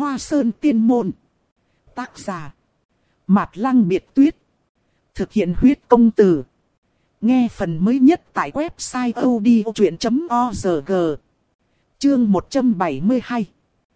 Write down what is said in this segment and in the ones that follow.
Hoa Sơn Tiên Môn. Tác giả Mạt Lăng Biệt Tuyết. Thực hiện huyết công từ. Nghe phần mới nhất tại website odchuyện.org. Chương 172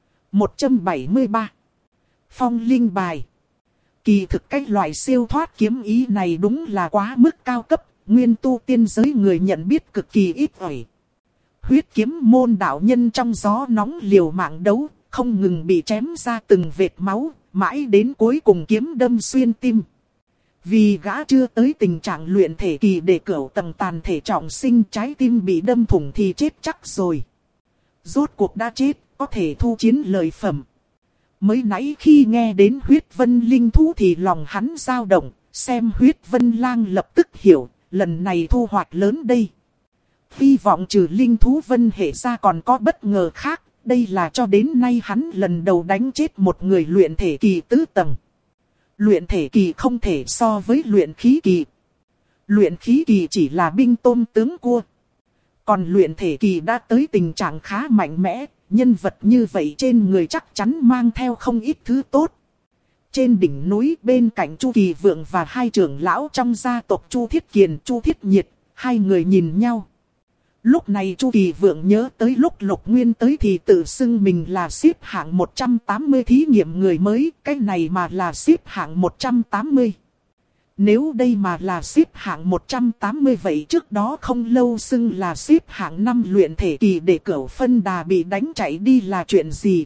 173 Phong Linh Bài. Kỳ thực cái loại siêu thoát kiếm ý này đúng là quá mức cao cấp, nguyên tu tiên giới người nhận biết cực kỳ ít ỏi. Huyết kiếm môn đạo nhân trong gió nóng liều mạng đấu, không ngừng bị chém ra từng vệt máu, mãi đến cuối cùng kiếm đâm xuyên tim. Vì gã chưa tới tình trạng luyện thể kỳ để cửu tầng tàn thể trọng sinh, trái tim bị đâm thủng thì chết chắc rồi. Rốt cuộc đã chết, có thể thu chiến lợi phẩm. Mới nãy khi nghe đến huyết vân linh thú thì lòng hắn dao động, xem huyết vân lang lập tức hiểu, lần này thu hoạch lớn đây. Hy vọng trừ linh thú vân hệ ra còn có bất ngờ khác, đây là cho đến nay hắn lần đầu đánh chết một người luyện thể kỳ tứ tầng. Luyện thể kỳ không thể so với luyện khí kỳ. Luyện khí kỳ chỉ là binh tôm tướng cua. Còn luyện thể kỳ đã tới tình trạng khá mạnh mẽ, nhân vật như vậy trên người chắc chắn mang theo không ít thứ tốt. Trên đỉnh núi bên cạnh Chu Kỳ Vượng và hai trưởng lão trong gia tộc Chu Thiết Kiền, Chu Thiết Nhiệt, hai người nhìn nhau. Lúc này Chu Kỳ Vượng nhớ tới lúc Lục Nguyên tới thì tự xưng mình là xếp hạng 180 thí nghiệm người mới, cái này mà là xếp hạng 180. Nếu đây mà là xếp hạng 180 vậy trước đó không lâu xưng là xếp hạng 5 luyện thể kỳ để Cửu Phân Đà bị đánh chạy đi là chuyện gì?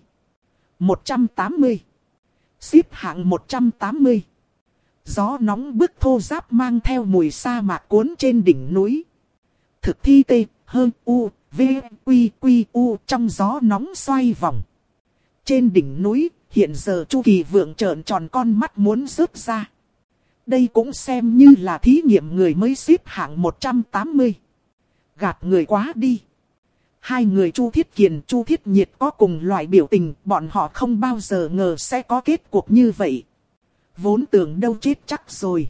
180. Xếp hạng 180. Gió nóng bức thô ráp mang theo mùi sa mạc cuốn trên đỉnh núi. Thực thi tê, hơn u, v, quy, quy, u trong gió nóng xoay vòng. Trên đỉnh núi, hiện giờ Chu Kỳ Vượng trợn tròn con mắt muốn rớt ra. Đây cũng xem như là thí nghiệm người mới xếp hạng 180. Gạt người quá đi. Hai người Chu Thiết Kiền, Chu Thiết Nhiệt có cùng loại biểu tình, bọn họ không bao giờ ngờ sẽ có kết cục như vậy. Vốn tưởng đâu chết chắc rồi.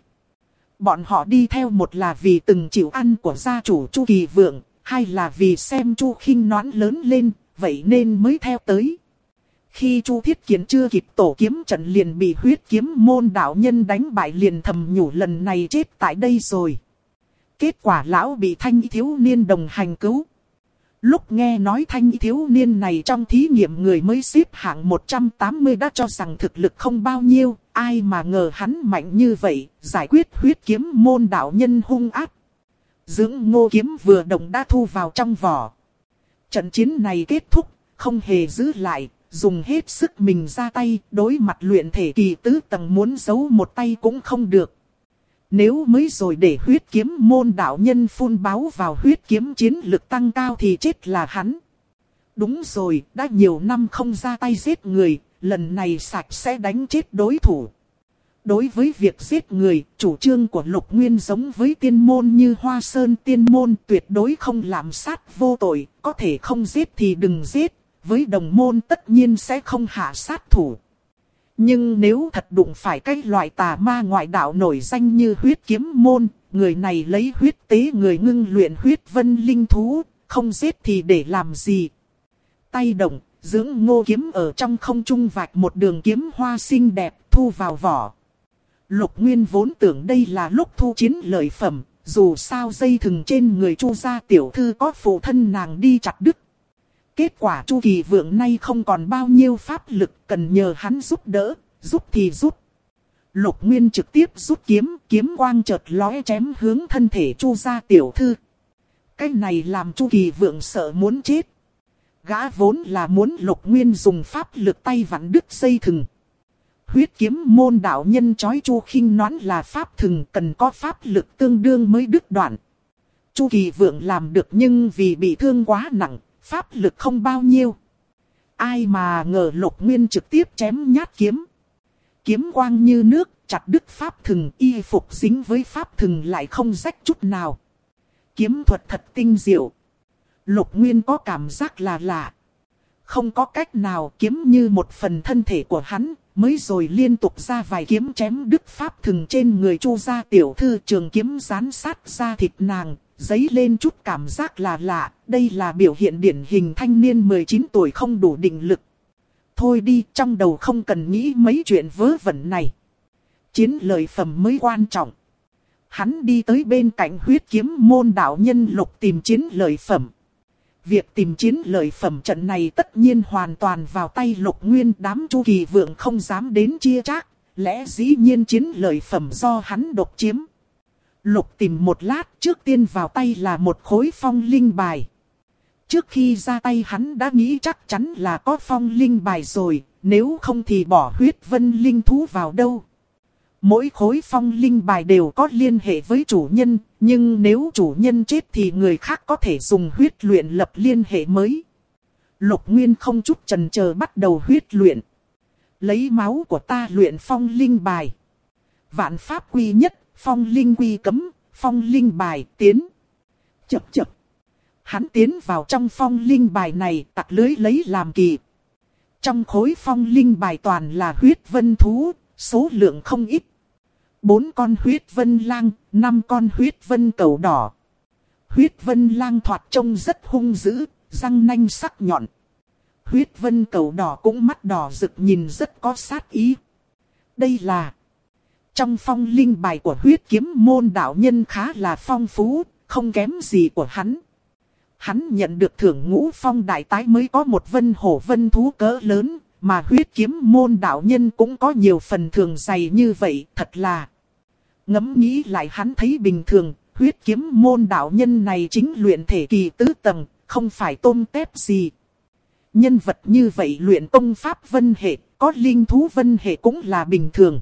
Bọn họ đi theo một là vì từng chịu ăn của gia chủ Chu Kỳ Vượng, hai là vì xem Chu Khinh Noãn lớn lên, vậy nên mới theo tới. Khi Chu Thiết Kiền chưa kịp tổ kiếm trận liền bị huyết kiếm môn đạo nhân đánh bại, liền thầm nhủ lần này chết tại đây rồi. Kết quả lão bị thanh thiếu niên đồng hành cứu. Lúc nghe nói thanh thiếu niên này trong thí nghiệm người mới xếp hạng 180 đã cho rằng thực lực không bao nhiêu, ai mà ngờ hắn mạnh như vậy, giải quyết huyết kiếm môn đạo nhân hung ác. Dưỡng Ngô kiếm vừa động đã thu vào trong vỏ. Trận chiến này kết thúc, không hề giữ lại, dùng hết sức mình ra tay, đối mặt luyện thể kỳ tứ tầng muốn giấu một tay cũng không được. Nếu mới rồi để huyết kiếm môn đạo nhân phun báo vào huyết kiếm chiến lực tăng cao thì chết là hắn. Đúng rồi, đã nhiều năm không ra tay giết người, lần này sạch sẽ đánh chết đối thủ. Đối với việc giết người, chủ trương của Lục Nguyên giống với tiên môn như Hoa Sơn Tiên Môn, tuyệt đối không lạm sát vô tội, có thể không giết thì đừng giết, với đồng môn tất nhiên sẽ không hạ sát thủ. Nhưng nếu thật đụng phải cái loại tà ma ngoại đạo nổi danh như huyết kiếm môn, người này lấy huyết tế người ngưng luyện huyết vân linh thú, không giết thì để làm gì? Tay động, Dưỡng Ngô kiếm ở trong không trung vạch một đường kiếm hoa xinh đẹp thu vào vỏ. Lục Nguyên vốn tưởng đây là lúc thu chiến lợi phẩm, dù sao dây thừng trên người Chu gia tiểu thư có phụ thân nàng đi chặt đứt. Kết quả Chu Kỳ Vượng nay không còn bao nhiêu pháp lực, cần nhờ hắn giúp đỡ, giúp thì giúp. Lục Nguyên trực tiếp rút kiếm, kiếm quang chợt lóe chém hướng thân thể Chu gia tiểu thư. Cái này làm Chu Kỳ Vượng sợ muốn chết. Gã vốn là muốn Lục Nguyên dùng pháp lực tay vặn đứt dây thừng. Huyết kiếm môn đạo nhân chói Chu Khinh Noãn là pháp thừng, cần có pháp lực tương đương mới đứt đoạn. Chu Kỳ Vượng làm được nhưng vì bị thương quá nặng, pháp lực không bao nhiêu. Ai mà ngờ Lục Nguyên trực tiếp chém nhát kiếm. Kiếm quang như nước, chặt đứt pháp thừng, y phục dính với pháp thừng lại không rách chút nào. Kiếm thuật thật tinh diệu. Lục Nguyên có cảm giác là lạ. Không có cách nào, kiếm như một phần thân thể của hắn, mới rồi liên tục ra vài kiếm chém đứt pháp thừng trên người Chu gia tiểu thư, trường kiếm dán sát ra thịt nàng, dấy lên chút cảm giác là lạ, đây là biểu hiện điển hình thanh niên 19 tuổi không đủ định lực. thôi đi, trong đầu không cần nghĩ mấy chuyện vớ vẩn này. Chiến lợi phẩm mới quan trọng. Hắn đi tới bên cạnh huyết kiếm môn đạo nhân Lục tìm chiến lợi phẩm. Việc tìm chiến lợi phẩm trận này tất nhiên hoàn toàn vào tay Lục Nguyên, đám Chu Kỳ Vượng không dám đến chia chác, lẽ dĩ nhiên chiến lợi phẩm do hắn độc chiếm. Lục tìm một lát, trước tiên vào tay là một khối phong linh bài. Trước khi ra tay hắn đã nghĩ chắc chắn là có phong linh bài rồi, nếu không thì bỏ huyết vân linh thú vào đâu. Mỗi khối phong linh bài đều có liên hệ với chủ nhân, nhưng nếu chủ nhân chết thì người khác có thể dùng huyết luyện lập liên hệ mới. Lục Nguyên không chút chần chờ bắt đầu huyết luyện. Lấy máu của ta luyện phong linh bài. Vạn pháp quy nhất, phong linh quy cấm, phong linh bài tiến. Chập chập. Hắn tiến vào trong phong linh bài này, tặc lưới lấy làm kỳ. Trong khối phong linh bài toàn là huyết vân thú, số lượng không ít. 4 con huyết vân lang, 5 con huyết vân cẩu đỏ. Huyết vân lang thoạt trông rất hung dữ, răng nanh sắc nhọn. Huyết vân cẩu đỏ cũng mắt đỏ rực nhìn rất có sát ý. Đây là... Trong phong linh bài của huyết kiếm môn đạo nhân khá là phong phú, không kém gì của hắn. Hắn nhận được thưởng Ngũ Phong đại tái mới có một vân hổ vân thú cỡ lớn, mà huyết kiếm môn đạo nhân cũng có nhiều phần thưởng dày như vậy, thật là... Ngẫm nghĩ lại hắn thấy bình thường, huyết kiếm môn đạo nhân này chính luyện thể kỳ tứ tầng, không phải tôm tép gì. Nhân vật như vậy luyện công pháp vân hệ, có linh thú vân hệ cũng là bình thường.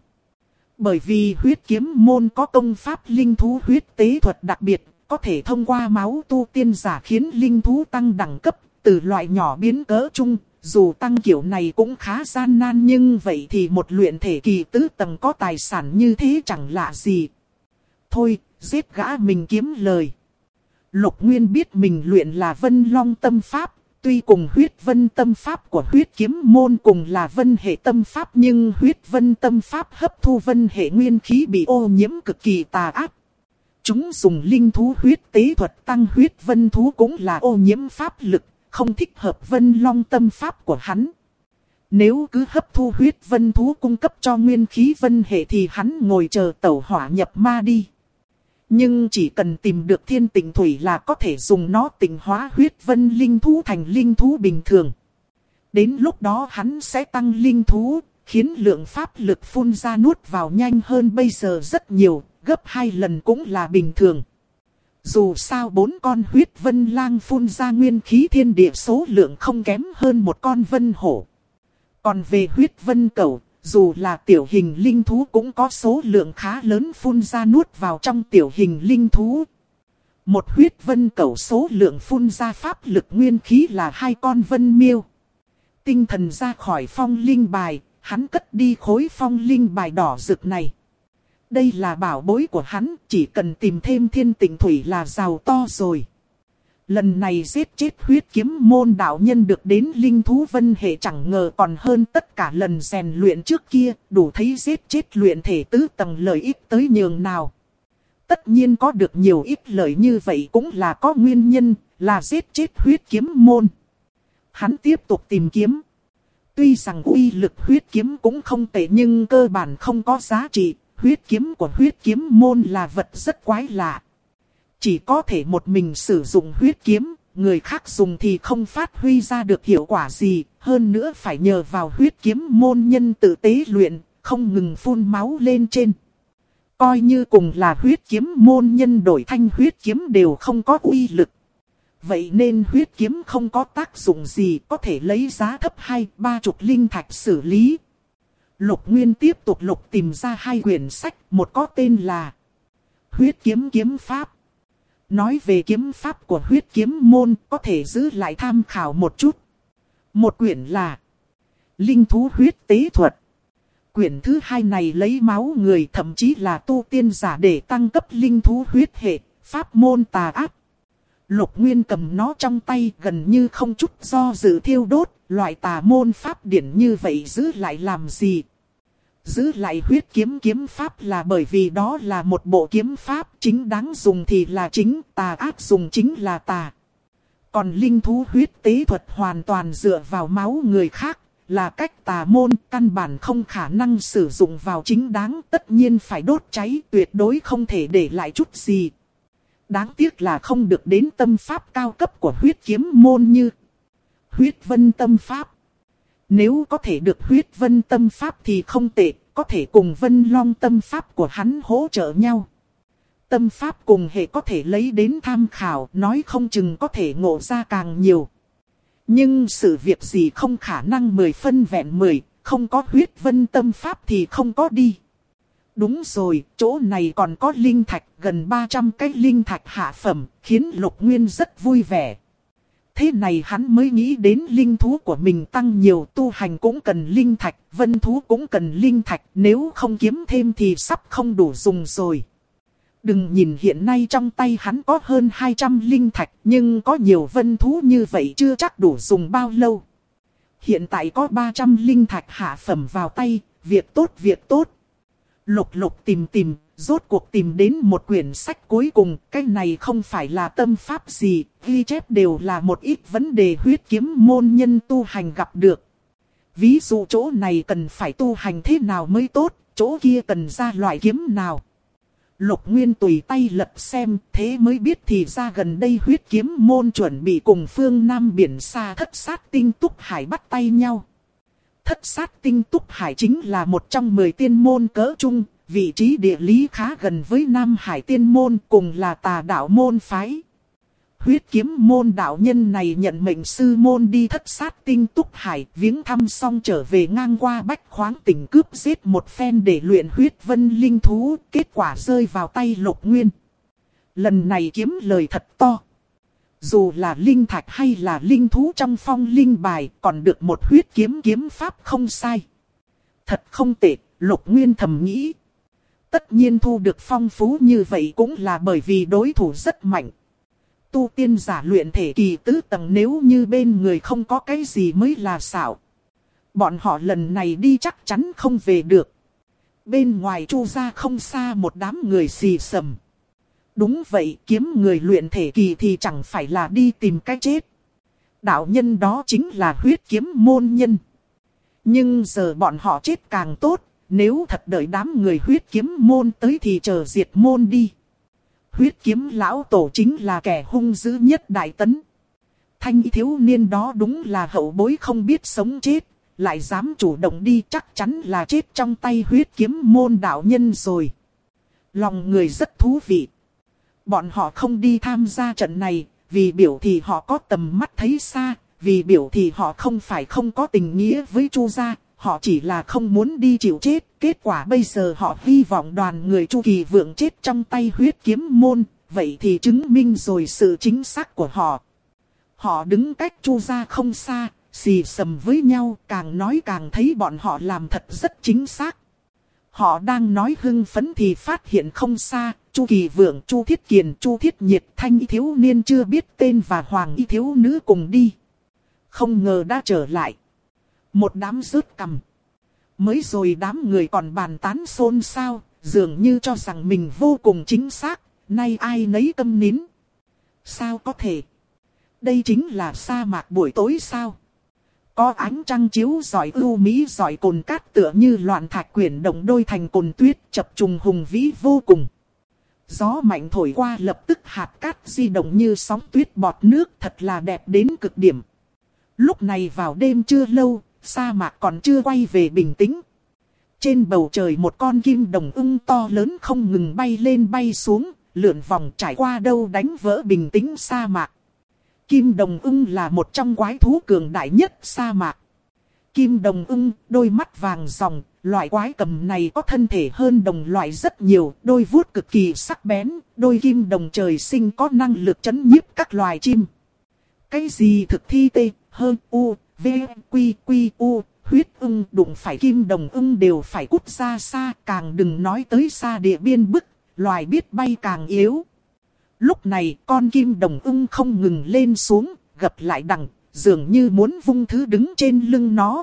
Bởi vì huyết kiếm môn có công pháp linh thú huyết tế thuật đặc biệt, có thể thông qua máu tu tiên giả khiến linh thú tăng đẳng cấp, từ loại nhỏ biến cỡ trung. Dù tăng kiểu này cũng khá gian nan nhưng vậy thì một luyện thể kỳ tứ tầng có tài sản như thế chẳng lạ gì. Thôi, giết gã mình kiếm lời. Lục Nguyên biết mình luyện là Vân Long tâm pháp, tuy cùng huyết vân tâm pháp của huyết kiếm môn cùng là vân hệ tâm pháp nhưng huyết vân tâm pháp hấp thu vân hệ nguyên khí bị ô nhiễm cực kỳ tà ác. Chúng dùng linh thú huyết tế thuật tăng huyết vân thú cũng là ô nhiễm pháp lực, không thích hợp Vân Long tâm pháp của hắn. Nếu cứ hấp thu huyết vân thú cung cấp cho nguyên khí vân hệ thì hắn ngồi chờ tẩu hỏa nhập ma đi. Nhưng chỉ cần tìm được thiên tịnh thủy là có thể dùng nó tịnh hóa huyết vân linh thú thành linh thú bình thường. Đến lúc đó hắn sẽ tăng linh thú, khiến lượng pháp lực phun ra nuốt vào nhanh hơn bây giờ rất nhiều, gấp 2 lần cũng là bình thường. Dù sao 4 con huyết vân lang phun ra nguyên khí thiên địa số lượng không kém hơn một con vân hổ. Còn về huyết vân cẩu, dù là tiểu hình linh thú cũng có số lượng khá lớn phun ra nuốt vào trong tiểu hình linh thú. Một huyết vân cẩu số lượng phun ra pháp lực nguyên khí là 2 con vân miêu. Tinh thần ra khỏi phong linh bài, hắn cất đi khối phong linh bài đỏ rực này. Đây là bảo bối của hắn, chỉ cần tìm thêm thiên tịnh thủy là giàu to rồi. Lần này giết chết huyết kiếm môn đạo nhân được đến linh thú vân hệ chẳng ngờ còn hơn tất cả lần rèn luyện trước kia, đủ thấy giết chết luyện thể tứ tầng lợi ích tới nhường nào. Tất nhiên có được nhiều ít lợi như vậy cũng là có nguyên nhân, là giết chết huyết kiếm môn. Hắn tiếp tục tìm kiếm. Tuy rằng uy lực huyết kiếm cũng không tệ nhưng cơ bản không có giá trị. Huyết kiếm của huyết kiếm môn là vật rất quái lạ. Chỉ có thể một mình sử dụng huyết kiếm, người khác dùng thì không phát huy ra được hiệu quả gì. Hơn nữa phải nhờ vào huyết kiếm môn nhân tự tế luyện, không ngừng phun máu lên trên. Coi như cùng là huyết kiếm môn nhân đổi thanh huyết kiếm đều không có uy lực. Vậy nên huyết kiếm không có tác dụng gì, có thể lấy giá thấp 2-30 linh thạch xử lý. Lục Nguyên tiếp tục lục tìm ra 2 quyển sách, một có tên là Huyết kiếm kiếm pháp. Nói về kiếm pháp của huyết kiếm môn có thể giữ lại tham khảo một chút. Một quyển là Linh thú huyết tế thuật. Quyển thứ 2 này lấy máu người thậm chí là tu tiên giả để tăng cấp linh thú huyết hệ, pháp môn tà ác. Lục Nguyên cầm nó trong tay gần như không chút do dự thiêu đốt, loại tà môn pháp điển như vậy giữ lại làm gì? Giữ lại huyết kiếm kiếm pháp là bởi vì đó là một bộ kiếm pháp, chính đáng dùng thì là chính, tà ác dùng chính là tà. Còn linh thú huyết tế thuật hoàn toàn dựa vào máu người khác, là cách tà môn, căn bản không khả năng sử dụng vào chính đáng, tất nhiên phải đốt cháy, tuyệt đối không thể để lại chút gì. Đáng tiếc là không được đến tâm pháp cao cấp của huyết kiếm môn như huyết vân tâm pháp. Nếu có thể được huyết vân tâm pháp thì không tệ, có thể cùng vân long tâm pháp của hắn hỗ trợ nhau. Tâm pháp cùng hệ có thể lấy đến tham khảo, nói không chừng có thể ngộ ra càng nhiều. Nhưng sự việc gì không khả năng 10 phân vẹn 10, không có huyết vân tâm pháp thì không có đi. Đúng rồi, chỗ này còn có linh thạch, gần 300 cái linh thạch hạ phẩm, khiến Lục Nguyên rất vui vẻ. Thế này hắn mới nghĩ đến linh thú của mình tăng nhiều, tu hành cũng cần linh thạch, vân thú cũng cần linh thạch, nếu không kiếm thêm thì sắp không đủ dùng rồi. Đừng nhìn hiện nay trong tay hắn có hơn 200 linh thạch, nhưng có nhiều vân thú như vậy chưa chắc đủ dùng bao lâu. Hiện tại có 300 linh thạch hạ phẩm vào tay, việc tốt việc tốt. Lục lục tìm, rốt cuộc tìm đến một quyển sách cuối cùng, cái này không phải là tâm pháp gì, ghi chép đều là một ít vấn đề huyết kiếm môn nhân tu hành gặp được. Ví dụ chỗ này cần phải tu hành thế nào mới tốt, chỗ kia cần ra loại kiếm nào. Lục Nguyên tùy tay lật xem, thế mới biết thì ra gần đây huyết kiếm môn chuẩn bị cùng phương Nam biển xa Thất Sát Tinh Túc Hải bắt tay nhau. Thất Sát Tinh Túc Hải chính là một trong 10 tiên môn cỡ trung, vị trí địa lý khá gần với Nam Hải tiên môn, cùng là tà đạo môn phái. Huyết kiếm môn đạo nhân này nhận mệnh sư môn đi Thất Sát Tinh Túc Hải, viếng thăm xong trở về ngang qua Bách Khoáng tỉnh cướp giết một phen để luyện huyết vân linh thú, kết quả rơi vào tay Lục Nguyên. Lần này kiếm lời thật to. Dù là linh thạch hay là linh thú trong phong linh bài, còn được một huyết kiếm pháp không sai. Thật không tệ, Lục Nguyên thầm nghĩ. Tất nhiên thu được phong phú như vậy cũng là bởi vì đối thủ rất mạnh. Tu tiên giả luyện thể kỳ tứ tầng nếu như bên người không có cái gì mới là xạo. Bọn họ lần này đi chắc chắn không về được. Bên ngoài Chu gia không xa một đám người xì xầm. Đúng vậy, kiếm người luyện thể kỳ thì chẳng phải là đi tìm cái chết. Đạo nhân đó chính là huyết kiếm môn nhân. Nhưng giờ bọn họ chết càng tốt, nếu thật đợi đám người huyết kiếm môn tới thì chờ diệt môn đi. Huyết kiếm lão tổ chính là kẻ hung dữ nhất Đại Tấn. Thanh thiếu niên đó đúng là hậu bối không biết sống chết, lại dám chủ động đi chắc chắn là chết trong tay huyết kiếm môn đạo nhân rồi. Lòng người rất thú vị. Bọn họ không đi tham gia trận này, vì biểu thì họ có tầm mắt thấy xa, vì biểu thì họ không phải không có tình nghĩa với Chu gia, họ chỉ là không muốn đi chịu chết. Kết quả bây giờ họ hy vọng đoàn người Chu Kỳ Vượng chết trong tay huyết kiếm môn, vậy thì chứng minh rồi sự chính xác của họ. Họ đứng cách Chu gia không xa, xì xầm với nhau, càng nói càng thấy bọn họ làm thật rất chính xác. Họ đang nói hưng phấn thì phát hiện không xa, Chu Kỳ Vượng, Chu Thiết Kiền, Chu Thiết Nhiệt, Thanh y thiếu niên chưa biết tên và Hoàng y thiếu nữ cùng đi. Không ngờ đã trở lại. Một đám rớt cằm. Mới rồi đám người còn bàn tán xôn xao, dường như cho rằng mình vô cùng chính xác, nay ai nấy câm nín. Sao có thể? Đây chính là sa mạc buổi tối sao? Có ánh trăng chiếu rọi ưu mỹ rọi cồn cát tựa như loạn thạch quyển động đôi thành cồn tuyết chập trùng hùng vĩ vô cùng. Gió mạnh thổi qua lập tức hạt cát di động như sóng tuyết bọt nước thật là đẹp đến cực điểm. Lúc này vào đêm chưa lâu, sa mạc còn chưa quay về bình tĩnh. Trên bầu trời một con kim đồng ưng to lớn không ngừng bay lên bay xuống, lượn vòng trải qua đâu đánh vỡ bình tĩnh sa mạc. Kim đồng ưng là một trong quái thú cường đại nhất sa mạc. Kim đồng ưng, đôi mắt vàng ròng, loại quái cầm này có thân thể hơn đồng loại rất nhiều, đôi vuốt cực kỳ sắc bén, đôi kim đồng trời sinh có năng lực trấn nhiếp các loài chim. Cái gì thực thi tê, hơn u, v, quy, quy, u, huyết ưng đụng phải kim đồng ưng đều phải cút ra xa, càng đừng nói tới xa địa biên bức, loài biết bay càng yếu. Lúc này con kim đồng ưng không ngừng lên xuống, gập lại đằng, dường như muốn vung thứ đứng trên lưng nó.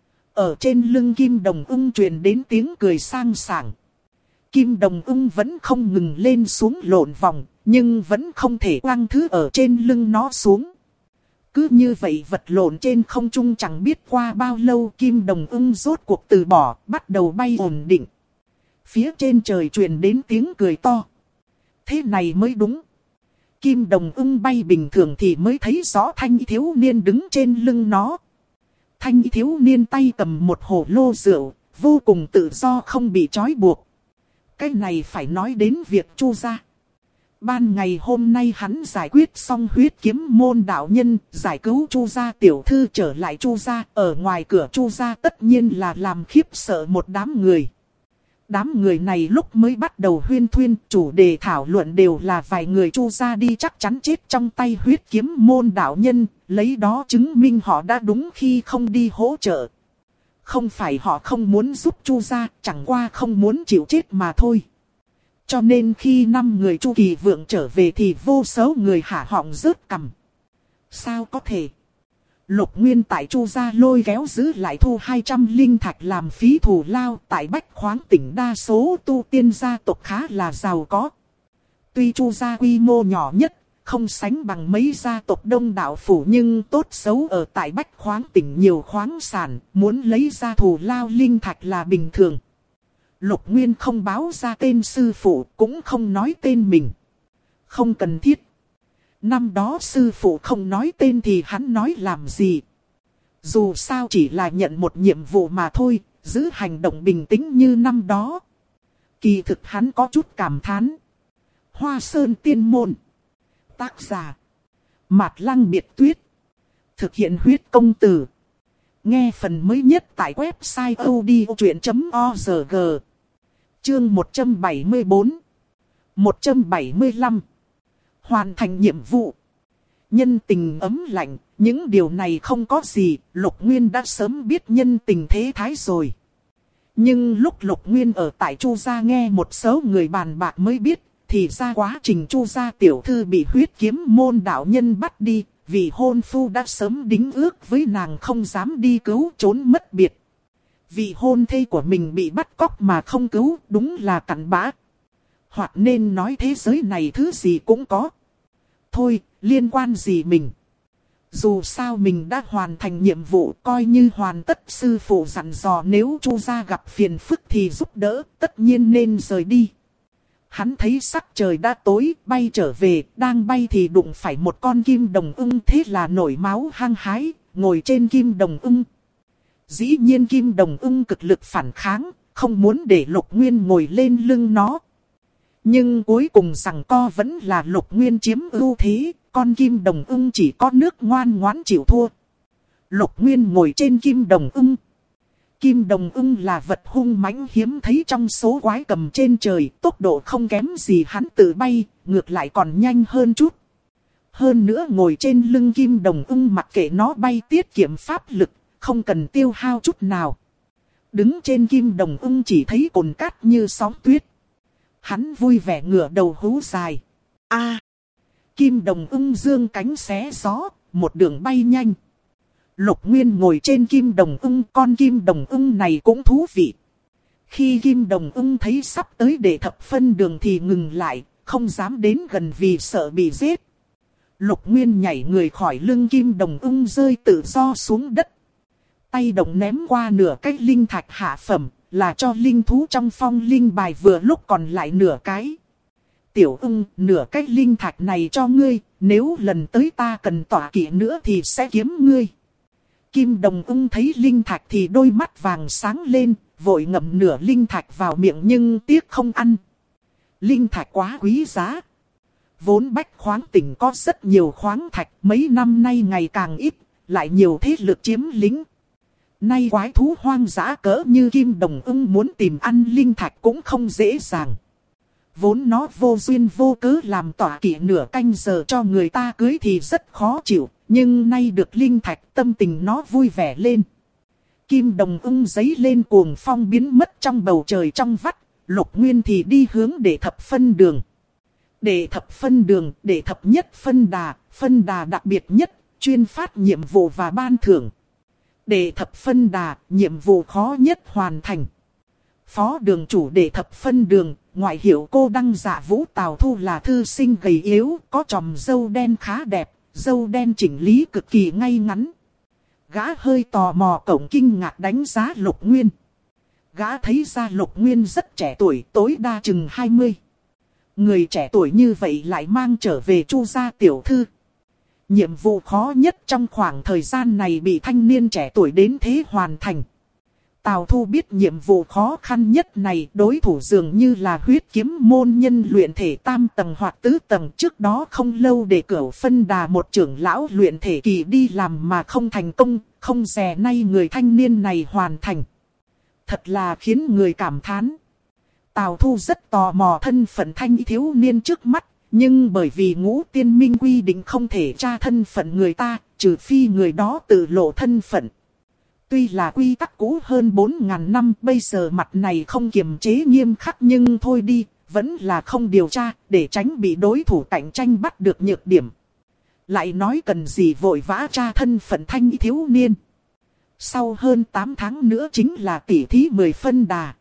Ở trên lưng kim đồng ưng truyền đến tiếng cười sang sảng. Kim đồng ưng vẫn không ngừng lên xuống lộn vòng, nhưng vẫn không thể quăng thứ ở trên lưng nó xuống. Cứ như vậy vật lộn trên không trung chẳng biết qua bao lâu, Kim Đồng Ưng rốt cuộc từ bỏ, bắt đầu bay ổn định. Phía trên trời truyền đến tiếng cười to. Thế này mới đúng. Kim Đồng Ưng bay bình thường thì mới thấy rõ thanh thiếu niên đứng trên lưng nó. Thanh thiếu niên tay cầm một hồ lô rượu, vô cùng tự do không bị trói buộc. Cái này phải nói đến việc Chu gia. Ban ngày hôm nay hắn giải quyết xong huyết kiếm môn đạo nhân, giải cứu Chu gia tiểu thư trở lại Chu gia. Ở ngoài cửa Chu gia tất nhiên là làm khiếp sợ một đám người. Đám người này lúc mới bắt đầu huyên thuyên, chủ đề thảo luận đều là vài người Chu gia đi chắc chắn chết trong tay huyết kiếm môn đạo nhân, lấy đó chứng minh họ đã đúng khi không đi hỗ trợ. Không phải họ không muốn giúp Chu gia, chẳng qua không muốn chịu chết mà thôi. Cho nên khi 5 người Chu Kỳ Vượng trở về thì vô số người hả họng rớt cằm. Sao có thể? Lục Nguyên tại Chu gia lôi kéo giữ lại thu 200 linh thạch làm phí thù lao. Tại Bách Khoáng tỉnh đa số tu tiên gia tộc khá là giàu có. Tuy Chu gia quy mô nhỏ nhất, không sánh bằng mấy gia tộc đông đảo phủ, nhưng tốt xấu ở tại Bách Khoáng tỉnh nhiều khoáng sản, muốn lấy ra thù lao linh thạch là bình thường. Lục Nguyên không báo ra tên sư phụ, cũng không nói tên mình. Không cần thiết. Năm đó sư phụ không nói tên thì hắn nói làm gì. Dù sao chỉ là nhận một nhiệm vụ mà thôi, giữ hành động bình tĩnh như năm đó. Kỳ thực hắn có chút cảm thán. Hoa Sơn Tiên Môn. Tác giả Mạt Lăng Biệt Tuyết. Thực hiện huyết công từ. Nghe phần mới nhất tại website odchuyện.org. Chương 174 175. Hoàn thành nhiệm vụ. Nhân tình ấm lạnh, những điều này không có gì, Lục Nguyên đã sớm biết nhân tình thế thái rồi. Nhưng lúc Lục Nguyên ở tại Chu gia nghe một số người bàn bạc mới biết, thì ra quá trình Chu gia tiểu thư bị huyết kiếm môn đạo nhân bắt đi, vì hôn phu đã sớm đính ước với nàng không dám đi cứu trốn mất biệt. Vị hôn thê của mình bị bắt cóc mà không cứu, đúng là cặn bã. Hoặc nên nói thế giới này thứ gì cũng có. Thôi, liên quan gì mình. Dù sao mình đã hoàn thành nhiệm vụ, coi như hoàn tất sư phụ dặn dò, nếu Chu gia gặp phiền phức thì giúp đỡ, tất nhiên nên rời đi. Hắn thấy sắc trời đã tối, bay trở về, đang bay thì đụng phải một con kim đồng ưng, thế là nổi máu hăng hái, ngồi trên kim đồng ưng. Dĩ nhiên kim đồng ưng cực lực phản kháng, không muốn để Lục Nguyên ngồi lên lưng nó. Nhưng cuối cùng rằng co vẫn là Lục Nguyên chiếm ưu thế, con kim đồng ưng chỉ có nước ngoan ngoãn chịu thua. Lục Nguyên ngồi trên kim đồng ưng. Kim đồng ưng là vật hung mãnh hiếm thấy trong số quái cầm trên trời, tốc độ không kém gì hắn tự bay, ngược lại còn nhanh hơn chút. Hơn nữa ngồi trên lưng kim đồng ưng mặc kệ nó bay tiết kiệm pháp lực, không cần tiêu hao chút nào. Đứng trên kim đồng ưng chỉ thấy cồn cát như sóng tuyết. Hắn vui vẻ ngửa đầu hú dài. A! Kim đồng ưng dương cánh xé gió, một đường bay nhanh. Lục Nguyên ngồi trên kim đồng ưng, con kim đồng ưng này cũng thú vị. Khi kim đồng ưng thấy sắp tới để thập phân đường thì ngừng lại, không dám đến gần vì sợ bị giết. Lục Nguyên nhảy người khỏi lưng kim đồng ưng rơi tự do xuống đất. Tay đồng ném qua nửa cái linh thạch hạ phẩm, là cho linh thú trong phong linh bài, vừa lúc còn lại nửa cái. Tiểu ưng, nửa cái linh thạch này cho ngươi, nếu lần tới ta cần tỏa kỵ nữa thì sẽ kiếm ngươi. Kim đồng ưng thấy linh thạch thì đôi mắt vàng sáng lên, vội ngậm nửa linh thạch vào miệng nhưng tiếc không ăn. Linh thạch quá quý giá. Vốn Bách Khoáng tỉnh có rất nhiều khoáng thạch, mấy năm nay ngày càng ít, lại nhiều thế lực chiếm lĩnh. Nay quái thú hoang dã cỡ như kim đồng ưng muốn tìm ăn linh thạch cũng không dễ dàng. Vốn nó vô duyên vô cớ làm tỏa kỵ nửa canh giờ cho người ta cưới thì rất khó chịu, nhưng nay được linh thạch tâm tình nó vui vẻ lên. Kim đồng ưng giấy lên cuồng phong biến mất trong bầu trời trong vắt, Lục Nguyên thì đi hướng để thập phân đường. Để thập phân đường, để thập nhất phân đà đặc biệt nhất, chuyên phát nhiệm vụ và ban thưởng. Để thập phân đà, nhiệm vụ khó nhất hoàn thành. Phó đường chủ để thập phân đường, ngoại hiệu cô đăng dạ Vũ Tào Thu là thư sinh gầy yếu, có chòm râu đen khá đẹp, râu đen chỉnh lý cực kỳ ngay ngắn. Gã hơi tò mò cổng kinh ngạc đánh giá Lục Nguyên. Gã thấy ra Lục Nguyên rất trẻ tuổi, tối đa chừng 20. Người trẻ tuổi như vậy lại mang trở về Chu gia tiểu thư. Nhiệm vụ khó nhất trong khoảng thời gian này bị thanh niên trẻ tuổi đến thế hoàn thành. Tào Thu biết nhiệm vụ khó khăn nhất này đối thủ dường như là huyết kiếm môn nhân luyện thể tam tầng hoặc tứ tầng. Trước đó không lâu để Cửu Phân Đà một trưởng lão luyện thể kỳ đi làm mà không thành công, không dè nay người thanh niên này hoàn thành. Thật là khiến người cảm thán. Tào Thu rất tò mò thân phận thanh thiếu niên trước mắt, nhưng bởi vì Ngũ Tiên Minh quy định không thể tra thân phận người ta, trừ phi người đó tự lộ thân phận. Tuy là quy tắc cũ hơn 4.000 năm, bây giờ mặt này không kiềm chế nghiêm khắc nhưng thôi đi, vẫn là không điều tra, để tránh bị đối thủ cạnh tranh bắt được nhược điểm. Lại nói cần gì vội vã tra thân phận thanh thiếu niên. Sau hơn 8 tháng nữa chính là tỷ thí 10 phân đà.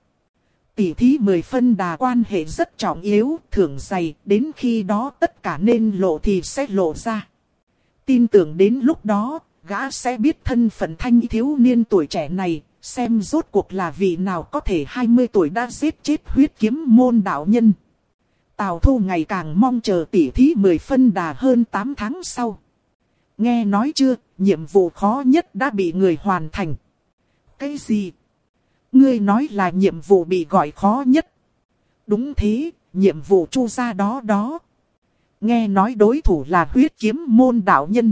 Tỷ thí 10 phân đà quan hệ rất trọng yếu, thưởng dày, đến khi đó tất cả nên lộ thì sẽ lộ ra. Tin tưởng đến lúc đó, gã sẽ biết thân phận thanh thiếu niên tuổi trẻ này, xem rốt cuộc là vị nào có thể 20 tuổi đã giết chết huyết kiếm môn đạo nhân. Tào Thu ngày càng mong chờ tỷ thí 10 phân đà hơn 8 tháng sau. Nghe nói chưa, nhiệm vụ khó nhất đã bị người hoàn thành. Cái gì? Ngươi nói là nhiệm vụ bị gọi khó nhất. Đúng thế, nhiệm vụ Chu gia đó. Nghe nói đối thủ là huyết kiếm môn đạo nhân.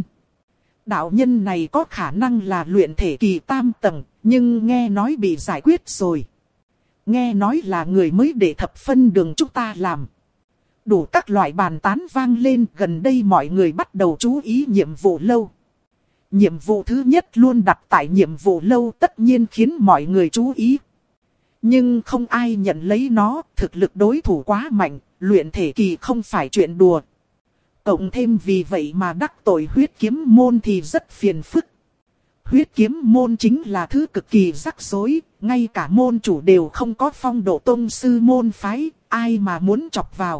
Đạo nhân này có khả năng là luyện thể kỳ tam tầng, nhưng nghe nói bị giải quyết rồi. Nghe nói là người mới để thập phân đường chúng ta làm. Đủ các loại bàn tán vang lên, gần đây mọi người bắt đầu chú ý nhiệm vụ lâu. Nhiệm vụ thứ nhất luôn đặt tại nhiệm vụ lâu tất nhiên khiến mọi người chú ý. Nhưng không ai nhận lấy nó, thực lực đối thủ quá mạnh, luyện thể kỳ không phải chuyện đùa. Cộng thêm vì vậy mà đắc tội huyết kiếm môn thì rất phiền phức. Huyết kiếm môn chính là thứ cực kỳ rắc rối, ngay cả môn chủ đều không có phong độ tông sư môn phái, ai mà muốn chọc vào.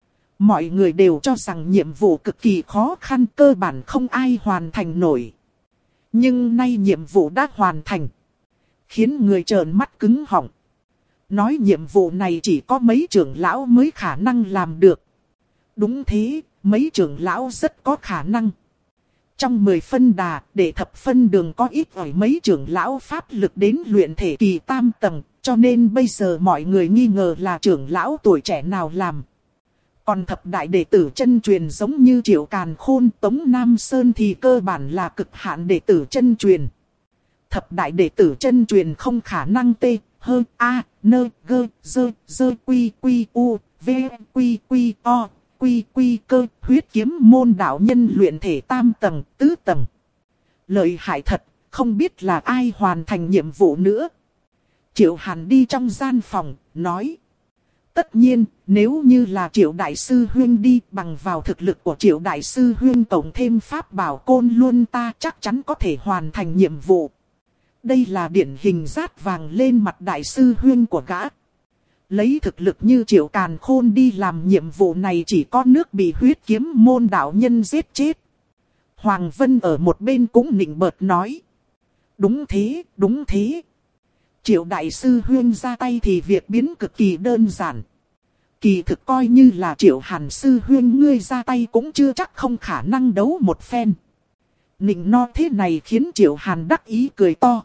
Mọi người đều cho rằng nhiệm vụ cực kỳ khó khăn, cơ bản không ai hoàn thành nổi. Nhưng nay nhiệm vụ đã hoàn thành, khiến người trợn mắt cứng họng. Nói nhiệm vụ này chỉ có mấy trưởng lão mới khả năng làm được. Đúng thế, mấy trưởng lão rất có khả năng. Trong 10 phân đà, để thập phân đường có ít ỏi mấy trưởng lão pháp lực đến luyện thể kỳ tam tầng, cho nên bây giờ mọi người nghi ngờ là trưởng lão tuổi trẻ nào làm. Còn thập đại đệ tử chân truyền giống như Triệu Càn Khôn, Tống Nam Sơn thì cơ bản là cực hạn đệ tử chân truyền. Thập đại đệ tử chân truyền không khả năng tê, hơ, a, nơ, gơ, dơ, quy, u, v, quy, o, quy, cơ, huyết kiếm môn đạo nhân luyện thể tam tầng, tứ tầng. Lợi hại thật, không biết là ai hoàn thành nhiệm vụ nữa. Triệu Hàn đi trong gian phòng, nói. Tất nhiên, nếu như là Triệu Đại Sư Huyên đi, bằng vào thực lực của Triệu Đại Sư Huyên tổng thêm pháp bảo côn luôn ta chắc chắn có thể hoàn thành nhiệm vụ. Đây là điển hình rát vàng lên mặt Đại Sư Huyên của gã. Lấy thực lực như Triệu Càn Khôn đi làm nhiệm vụ này chỉ có nước bị huyết kiếm môn đạo nhân giết chết. Hoàng Vân ở một bên cũng nịnh bợt nói. Đúng thế. Triệu Đại Sư Huyên ra tay thì việc biến cực kỳ đơn giản. Kỳ thực coi như là Triệu Hàn Sư Huyên ngươi ra tay cũng chưa chắc không khả năng đấu một phen. Nịnh no thế này khiến Triệu Hàn đắc ý cười to.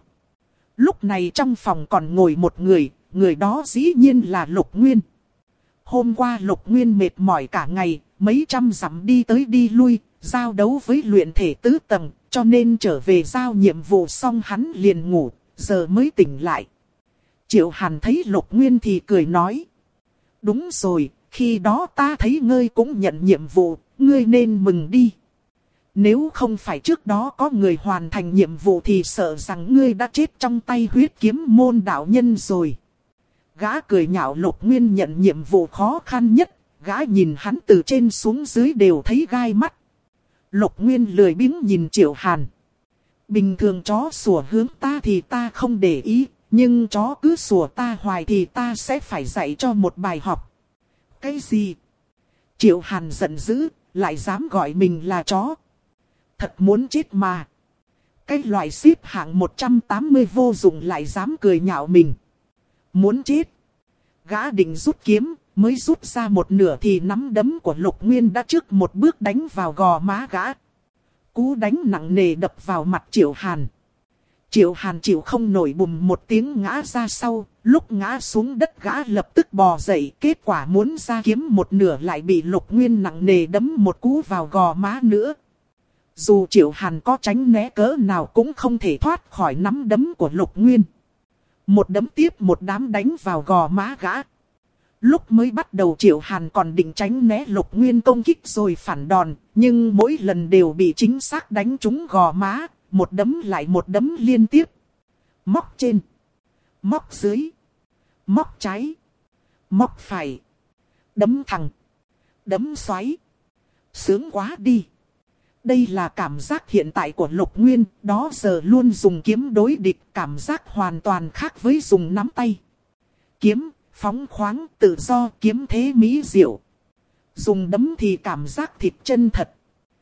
Lúc này trong phòng còn ngồi một người, người đó dĩ nhiên là Lục Nguyên. Hôm qua Lục Nguyên mệt mỏi cả ngày, mấy trăm dặm đi tới đi lui, giao đấu với luyện thể tứ tầng, cho nên trở về giao nhiệm vụ xong hắn liền ngủ, giờ mới tỉnh lại. Triệu Hàn thấy Lục Nguyên thì cười nói. Đúng rồi, khi đó ta thấy ngươi cũng nhận nhiệm vụ, ngươi nên mừng đi. Nếu không phải trước đó có người hoàn thành nhiệm vụ thì sợ rằng ngươi đã chết trong tay huyết kiếm môn đạo nhân rồi. Gã cười nhạo Lục Nguyên nhận nhiệm vụ khó khăn nhất, gã nhìn hắn từ trên xuống dưới đều thấy gai mắt. Lục Nguyên lười biếng nhìn Triệu Hàn. Bình thường chó sủa hướng ta thì ta không để ý, nhưng chó cứ sủa ta hoài thì ta sẽ phải dạy cho một bài học. Cái gì? Triệu Hàn giận dữ, lại dám gọi mình là chó. Thật muốn chết mà. Cái loại xếp hạng 180 vô dụng lại dám cười nhạo mình. Muốn chết. Gã định rút kiếm, mới rút ra một nửa thì nắm đấm của Lục Nguyên đã trước một bước đánh vào gò má gã. Cú đánh nặng nề đập vào mặt Triệu Hàn. Triệu Hàn chịu không nổi, bùm một tiếng ngã ra sau, lúc ngã xuống đất gã lập tức bò dậy, kết quả muốn ra kiếm một nửa lại bị Lục Nguyên nặng nề đấm một cú vào gò má nữa. Dù Triệu Hàn có tránh né cỡ nào cũng không thể thoát khỏi nắm đấm của Lục Nguyên. Một đấm tiếp một đám đánh vào gò má gã. Lúc mới bắt đầu Triệu Hàn còn định tránh né Lục Nguyên công kích rồi phản đòn, nhưng mỗi lần đều bị chính xác đánh trúng gò má, một đấm lại một đấm liên tiếp. Móc trên, móc dưới, móc trái, móc phải, đấm thẳng, đấm xoáy. Sướng quá đi. Đây là cảm giác hiện tại của Lục Nguyên, đó giờ luôn dùng kiếm đối địch, cảm giác hoàn toàn khác với dùng nắm tay. Kiếm, phóng khoáng, tự do, kiếm thế mỹ diệu. Dùng đấm thì cảm giác thịt chân thật.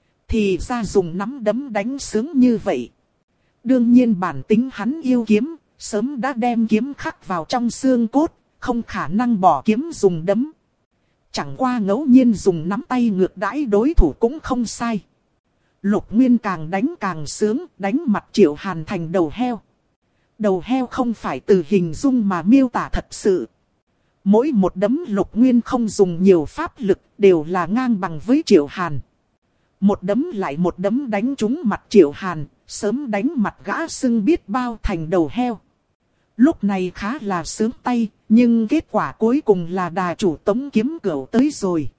Thì ra dùng nắm đấm đánh sướng như vậy. Đương nhiên bản tính hắn yêu kiếm, sớm đã đem kiếm khắc vào trong xương cốt, không khả năng bỏ kiếm dùng đấm. Chẳng qua ngẫu nhiên dùng nắm tay ngược đãi đối thủ cũng không sai. Lục Nguyên càng đánh càng sướng, đánh mặt Triệu Hàn thành đầu heo. Đầu heo không phải từ hình dung mà miêu tả thật sự. Mỗi một đấm Lục Nguyên không dùng nhiều pháp lực, đều là ngang bằng với Triệu Hàn. Một đấm lại một đấm đánh trúng mặt Triệu Hàn, sớm đánh mặt gã sưng biết bao thành đầu heo. Lúc này khá là sướng tay, nhưng kết quả cuối cùng là đà chủ Tống Kiếm Cửu tới rồi.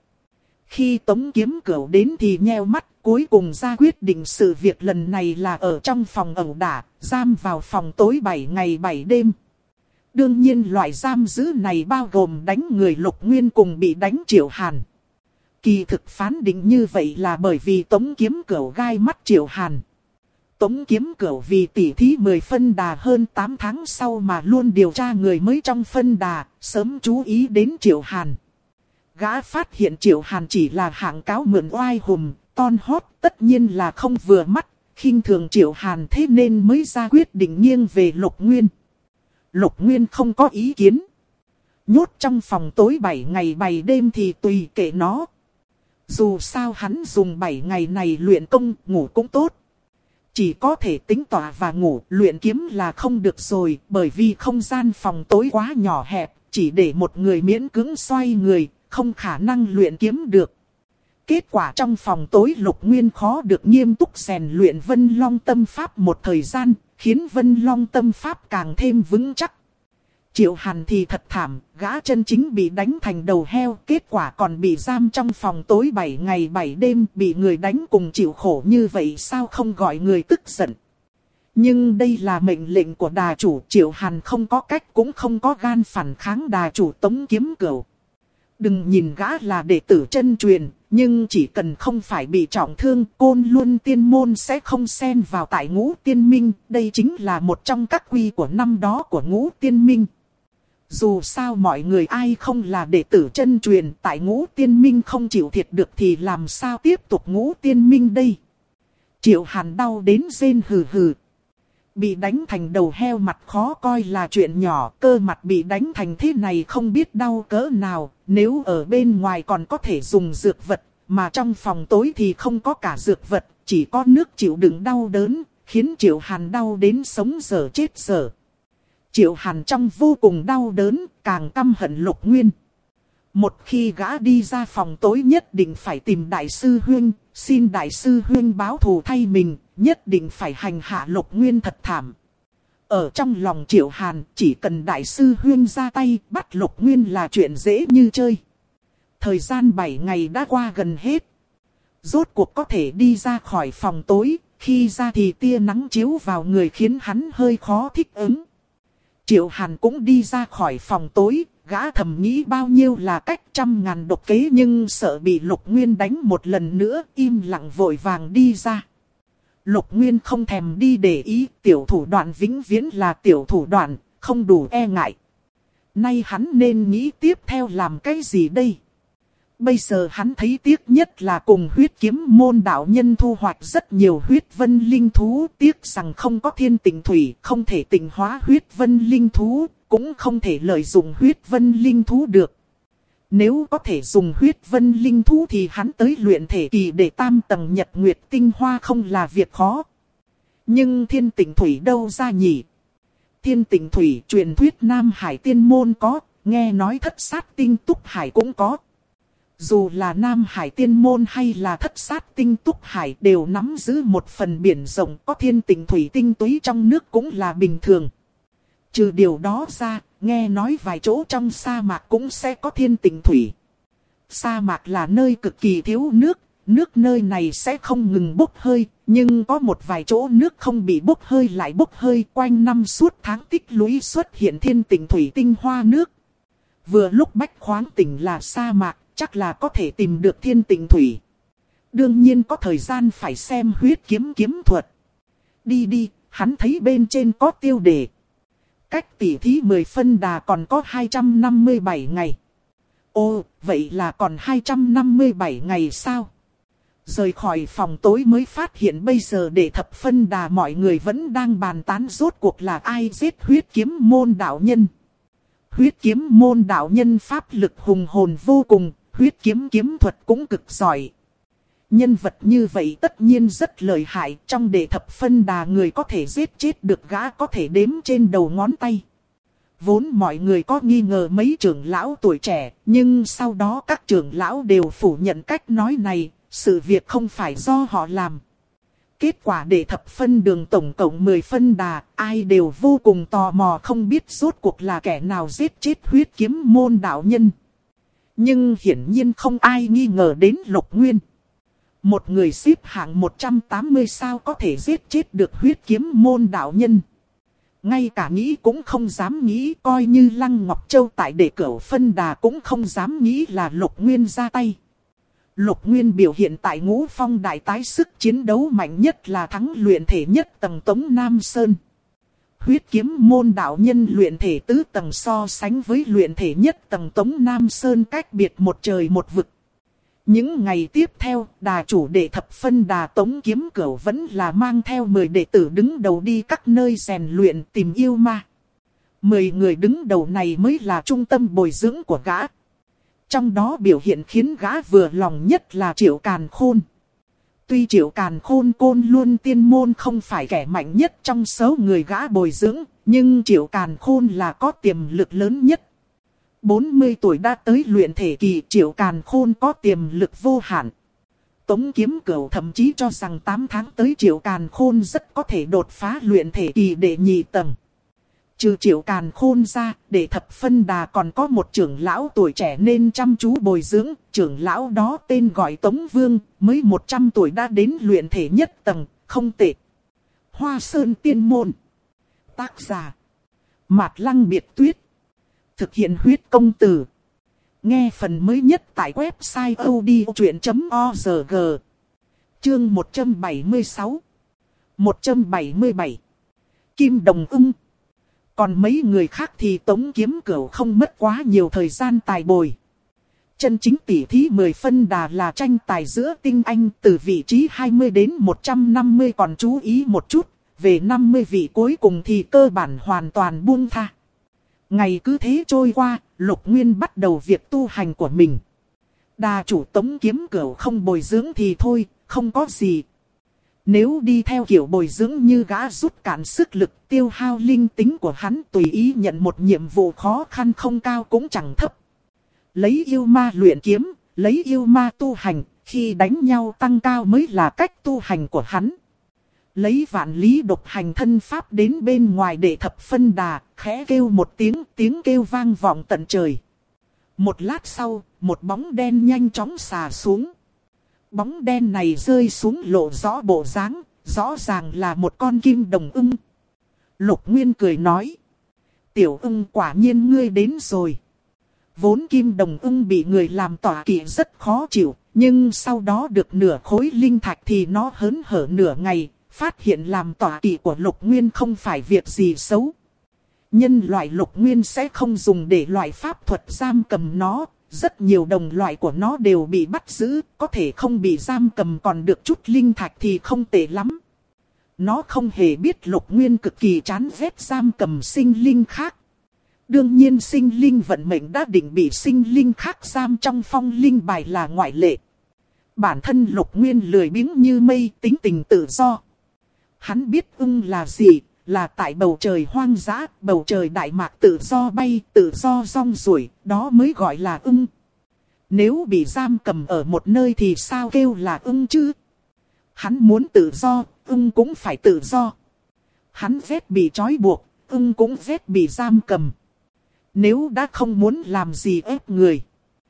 Khi Tống Kiếm Cửu đến thì nheo mắt, cuối cùng ra quyết định sự việc lần này là ở trong phòng ẩu đả, giam vào phòng tối 7 ngày 7 đêm. Đương nhiên loại giam giữ này bao gồm đánh người Lục Nguyên cùng bị đánh Triệu Hàn. Kỳ thực phán định như vậy là bởi vì Tống Kiếm Cửu gai mắt Triệu Hàn. Tống Kiếm Cửu vì tỉ thí 10 phân đà hơn 8 tháng sau mà luôn điều tra người mới trong phân đà, sớm chú ý đến Triệu Hàn. Gã phát hiện Triệu Hàn chỉ là hạng cáo mượn oai hùm, ton hót, tất nhiên là không vừa mắt, khinh thường Triệu Hàn, thế nên mới ra quyết định nghiêng về Lục Nguyên. Lục Nguyên không có ý kiến. Nhốt trong phòng tối 7 ngày 7 đêm thì tùy kệ nó. Dù sao hắn dùng 7 ngày này luyện công, ngủ cũng tốt. Chỉ có thể tính tỏa và ngủ, luyện kiếm là không được rồi, bởi vì không gian phòng tối quá nhỏ hẹp, chỉ để một người miễn cưỡng xoay người, không khả năng luyện kiếm được. Kết quả trong phòng tối Lục Nguyên khó được nghiêm túc rèn luyện Vân Long Tâm Pháp một thời gian, khiến Vân Long Tâm Pháp càng thêm vững chắc. Triệu Hàn thì thật thảm, gã chân chính bị đánh thành đầu heo, kết quả còn bị giam trong phòng tối 7 ngày 7 đêm, bị người đánh cùng chịu khổ như vậy sao không gọi người tức giận. Nhưng đây là mệnh lệnh của đà chủ, Triệu Hàn không có cách cũng không có gan phản kháng đà chủ Tống Kiếm Cửu. Đừng nhìn gã là đệ tử chân truyền, nhưng chỉ cần không phải bị trọng thương, Côn Luân Tiên Môn sẽ không xen vào tại Ngũ Tiên Minh, đây chính là một trong các quy của năm đó của Ngũ Tiên Minh. Dù sao mọi người ai không là đệ tử chân truyền, tại Ngũ Tiên Minh không chịu thiệt được thì làm sao tiếp tục Ngũ Tiên Minh đây. Triệu Hàn đau đến rên hừ hừ. Bị đánh thành đầu heo mặt khó coi là chuyện nhỏ, cơ mặt bị đánh thành thế này không biết đau cỡ nào, nếu ở bên ngoài còn có thể dùng dược vật, mà trong phòng tối thì không có cả dược vật, chỉ có nước chịu đựng đau đớn, khiến Triệu Hàn đau đến sống dở chết dở. Triệu Hàn trong vô cùng đau đớn, càng căm hận Lục Nguyên. Một khi gã đi ra phòng tối nhất định phải tìm Đại sư Huynh, xin Đại sư Huynh báo thù thay mình, nhất định phải hành hạ Lục Nguyên thật thảm. Ở trong lòng Triệu Hàn, chỉ cần Đại sư Huynh ra tay bắt Lục Nguyên là chuyện dễ như chơi. Thời gian 7 ngày đã qua gần hết. Rốt cuộc có thể đi ra khỏi phòng tối, khi ra thì tia nắng chiếu vào người khiến hắn hơi khó thích ứng. Triệu Hàn cũng đi ra khỏi phòng tối, gã thầm nghĩ bao nhiêu là cách 100.000 độc kế nhưng sợ bị Lục Nguyên đánh một lần nữa, im lặng vội vàng đi ra. Lục Nguyên không thèm đi để ý, tiểu thủ đoạn vĩnh viễn là tiểu thủ đoạn, không đủ e ngại. Nay hắn nên nghĩ tiếp theo làm cái gì đây? Bây giờ hắn thấy tiếc nhất là cùng huyết kiếm môn đạo nhân thu hoạch rất nhiều huyết vân linh thú. Tiếc rằng không có thiên tịnh thủy, không thể tịnh hóa huyết vân linh thú, cũng không thể lợi dụng huyết vân linh thú được. Nếu có thể dùng huyết vân linh thú thì hắn tới luyện thể kỳ để tam tầng nhật nguyệt tinh hoa không là việc khó. Nhưng thiên tịnh thủy đâu ra nhỉ? Thiên tịnh thủy truyền thuyết Nam Hải tiên môn có, nghe nói Thất Sát Tinh Túc Hải cũng có. Dù là Nam Hải tiên môn hay là Thất Sát Tinh Túc Hải đều nắm giữ một phần biển rộng, có thiên tịnh thủy tinh túy trong nước cũng là bình thường. Trừ điều đó ra, nghe nói vài chỗ trong sa mạc cũng sẽ có thiên tịnh thủy. Sa mạc là nơi cực kỳ thiếu nước, nước nơi này sẽ không ngừng bốc hơi, nhưng có một vài chỗ nước không bị bốc hơi lại bốc hơi, quanh năm suốt tháng tích lũy xuất hiện thiên tịnh thủy tinh hoa nước. Vừa lúc Bách Khoáng tỉnh là sa mạc, chắc là có thể tìm được thiên tịnh thủy. Đương nhiên có thời gian phải xem huyết kiếm kiếm thuật. Đi đi, hắn thấy bên trên có tiêu đề. Cách tỉ thí 10 phân đà còn có 257 ngày. Ồ, vậy là còn 257 ngày sao? Rời khỏi phòng tối mới phát hiện bây giờ để thập phân đà mọi người vẫn đang bàn tán rốt cuộc là ai giết huyết kiếm môn đạo nhân. Huyết kiếm môn đạo nhân pháp lực hùng hồn vô cùng, huyết kiếm kiếm thuật cũng cực giỏi. Nhân vật như vậy tất nhiên rất lợi hại, trong đệ thập phân đà người có thể giết chết được gã có thể đếm trên đầu ngón tay. Vốn mọi người có nghi ngờ mấy trưởng lão tuổi trẻ, nhưng sau đó các trưởng lão đều phủ nhận cách nói này, sự việc không phải do họ làm. Kết quả đệ thập phân đường tổng cộng 10 phân đà, ai đều vô cùng tò mò không biết rốt cuộc là kẻ nào giết chết huyết kiếm môn đạo nhân. Nhưng hiển nhiên không ai nghi ngờ đến Lục Nguyên. Một người xếp hạng 180 sao có thể giết chết được huyết kiếm môn đạo nhân. Ngay cả nghĩ cũng không dám nghĩ, coi như Lăng Ngọc Châu tại đệ cửu phân đà cũng không dám nghĩ là Lục Nguyên ra tay. Lục Nguyên biểu hiện tại Ngũ Phong đại tái sức chiến đấu mạnh nhất là thắng luyện thể nhất tầng Tống Nam Sơn. Huyết kiếm môn đạo nhân luyện thể tứ tầng so sánh với luyện thể nhất tầng Tống Nam Sơn cách biệt một trời một vực. Những ngày tiếp theo, đà chủ đệ thập phân đà Tống Kiếm Cửu vẫn là mang theo 10 đệ tử đứng đầu đi các nơi rèn luyện tìm yêu ma. 10 người đứng đầu này mới là trung tâm bồi dưỡng của gã. Trong đó biểu hiện khiến gã vừa lòng nhất là Triệu Càn Khôn. Tuy Triệu Càn Khôn Côn Luân tiên môn không phải kẻ mạnh nhất trong số người gã bồi dưỡng, nhưng Triệu Càn Khôn là có tiềm lực lớn nhất. 40 tuổi đã tới luyện thể kỳ, Triệu Càn Khôn có tiềm lực vô hạn. Tống Kiếm Cửu thậm chí cho rằng 8 tháng tới Triệu Càn Khôn rất có thể đột phá luyện thể kỳ đệ nhị tầng. Trừ Triệu Càn Khôn ra, đệ thập phân đà còn có một trưởng lão tuổi trẻ nên chăm chú bồi dưỡng. Trưởng lão đó tên gọi Tống Vương, mới 100 tuổi đã đến luyện thể nhất tầng, không tệ. Hoa Sơn Tiên Môn. Tác giả Mạt Lăng Biệt Tuyết. Thực hiện huyết công từ. Nghe phần mới nhất tại website odchuyện.org. Chương 176 177 Kim Đồng Ưng. Còn mấy người khác thì Tống Kiếm Cửu không mất quá nhiều thời gian tài bồi. Chân chính tỉ thí 10 phân đà là tranh tài giữa tinh anh, từ vị trí 20 đến 150 còn chú ý một chút. Về 50 vị cuối cùng thì cơ bản hoàn toàn buông tha. Ngày cứ thế trôi qua, Lục Nguyên bắt đầu việc tu hành của mình. Đà chủ Tống Kiếm Cửu không bồi dưỡng thì thôi, không có gì. Nếu đi theo kiểu bồi dưỡng như gã rút cạn sức lực, tiêu hao linh tính của hắn, tùy ý nhận một nhiệm vụ khó khăn không cao cũng chẳng thấp. Lấy yêu ma luyện kiếm, lấy yêu ma tu hành, khi đánh nhau tăng cao mới là cách tu hành của hắn. Lấy vạn lý độc hành thân pháp đến bên ngoài đệ thập phân đà, khẽ kêu một tiếng, tiếng kêu vang vọng tận trời. Một lát sau, một bóng đen nhanh chóng xà xuống. Bóng đen này rơi xuống lộ rõ bộ dáng, rõ ràng là một con kim đồng ưng. Lục Nguyên cười nói: Tiểu ưng, quả nhiên ngươi đến rồi. Vốn kim đồng ưng bị người làm tọa kỵ rất khó chịu, nhưng sau đó được nửa khối linh thạch thì nó hớn hở nửa ngày, phát hiện làm tọa kỵ của Lục Nguyên không phải việc gì xấu. Nhân loại Lục Nguyên sẽ không dùng để loại pháp thuật giam cầm nó, rất nhiều đồng loại của nó đều bị bắt giữ, có thể không bị giam cầm còn được chút linh thạch thì không tệ lắm. Nó không hề biết Lục Nguyên cực kỳ chán ghét giam cầm sinh linh khác. Đương nhiên sinh linh vận mệnh đã định bị sinh linh khác giam trong phong linh bài là ngoại lệ. Bản thân Lục Nguyên lười biếng như mây, tính tình tự do. Hắn biết ưng là gì, là tại bầu trời hoang dã, bầu trời đại mạc tự do bay, tự do rong ruổi, đó mới gọi là ưng. Nếu bị giam cầm ở một nơi thì sao kêu là ưng chứ? Hắn muốn tự do, ưng cũng phải tự do. Hắn ghét bị trói buộc, ưng cũng ghét bị giam cầm. Nếu đã không muốn làm gì ép người,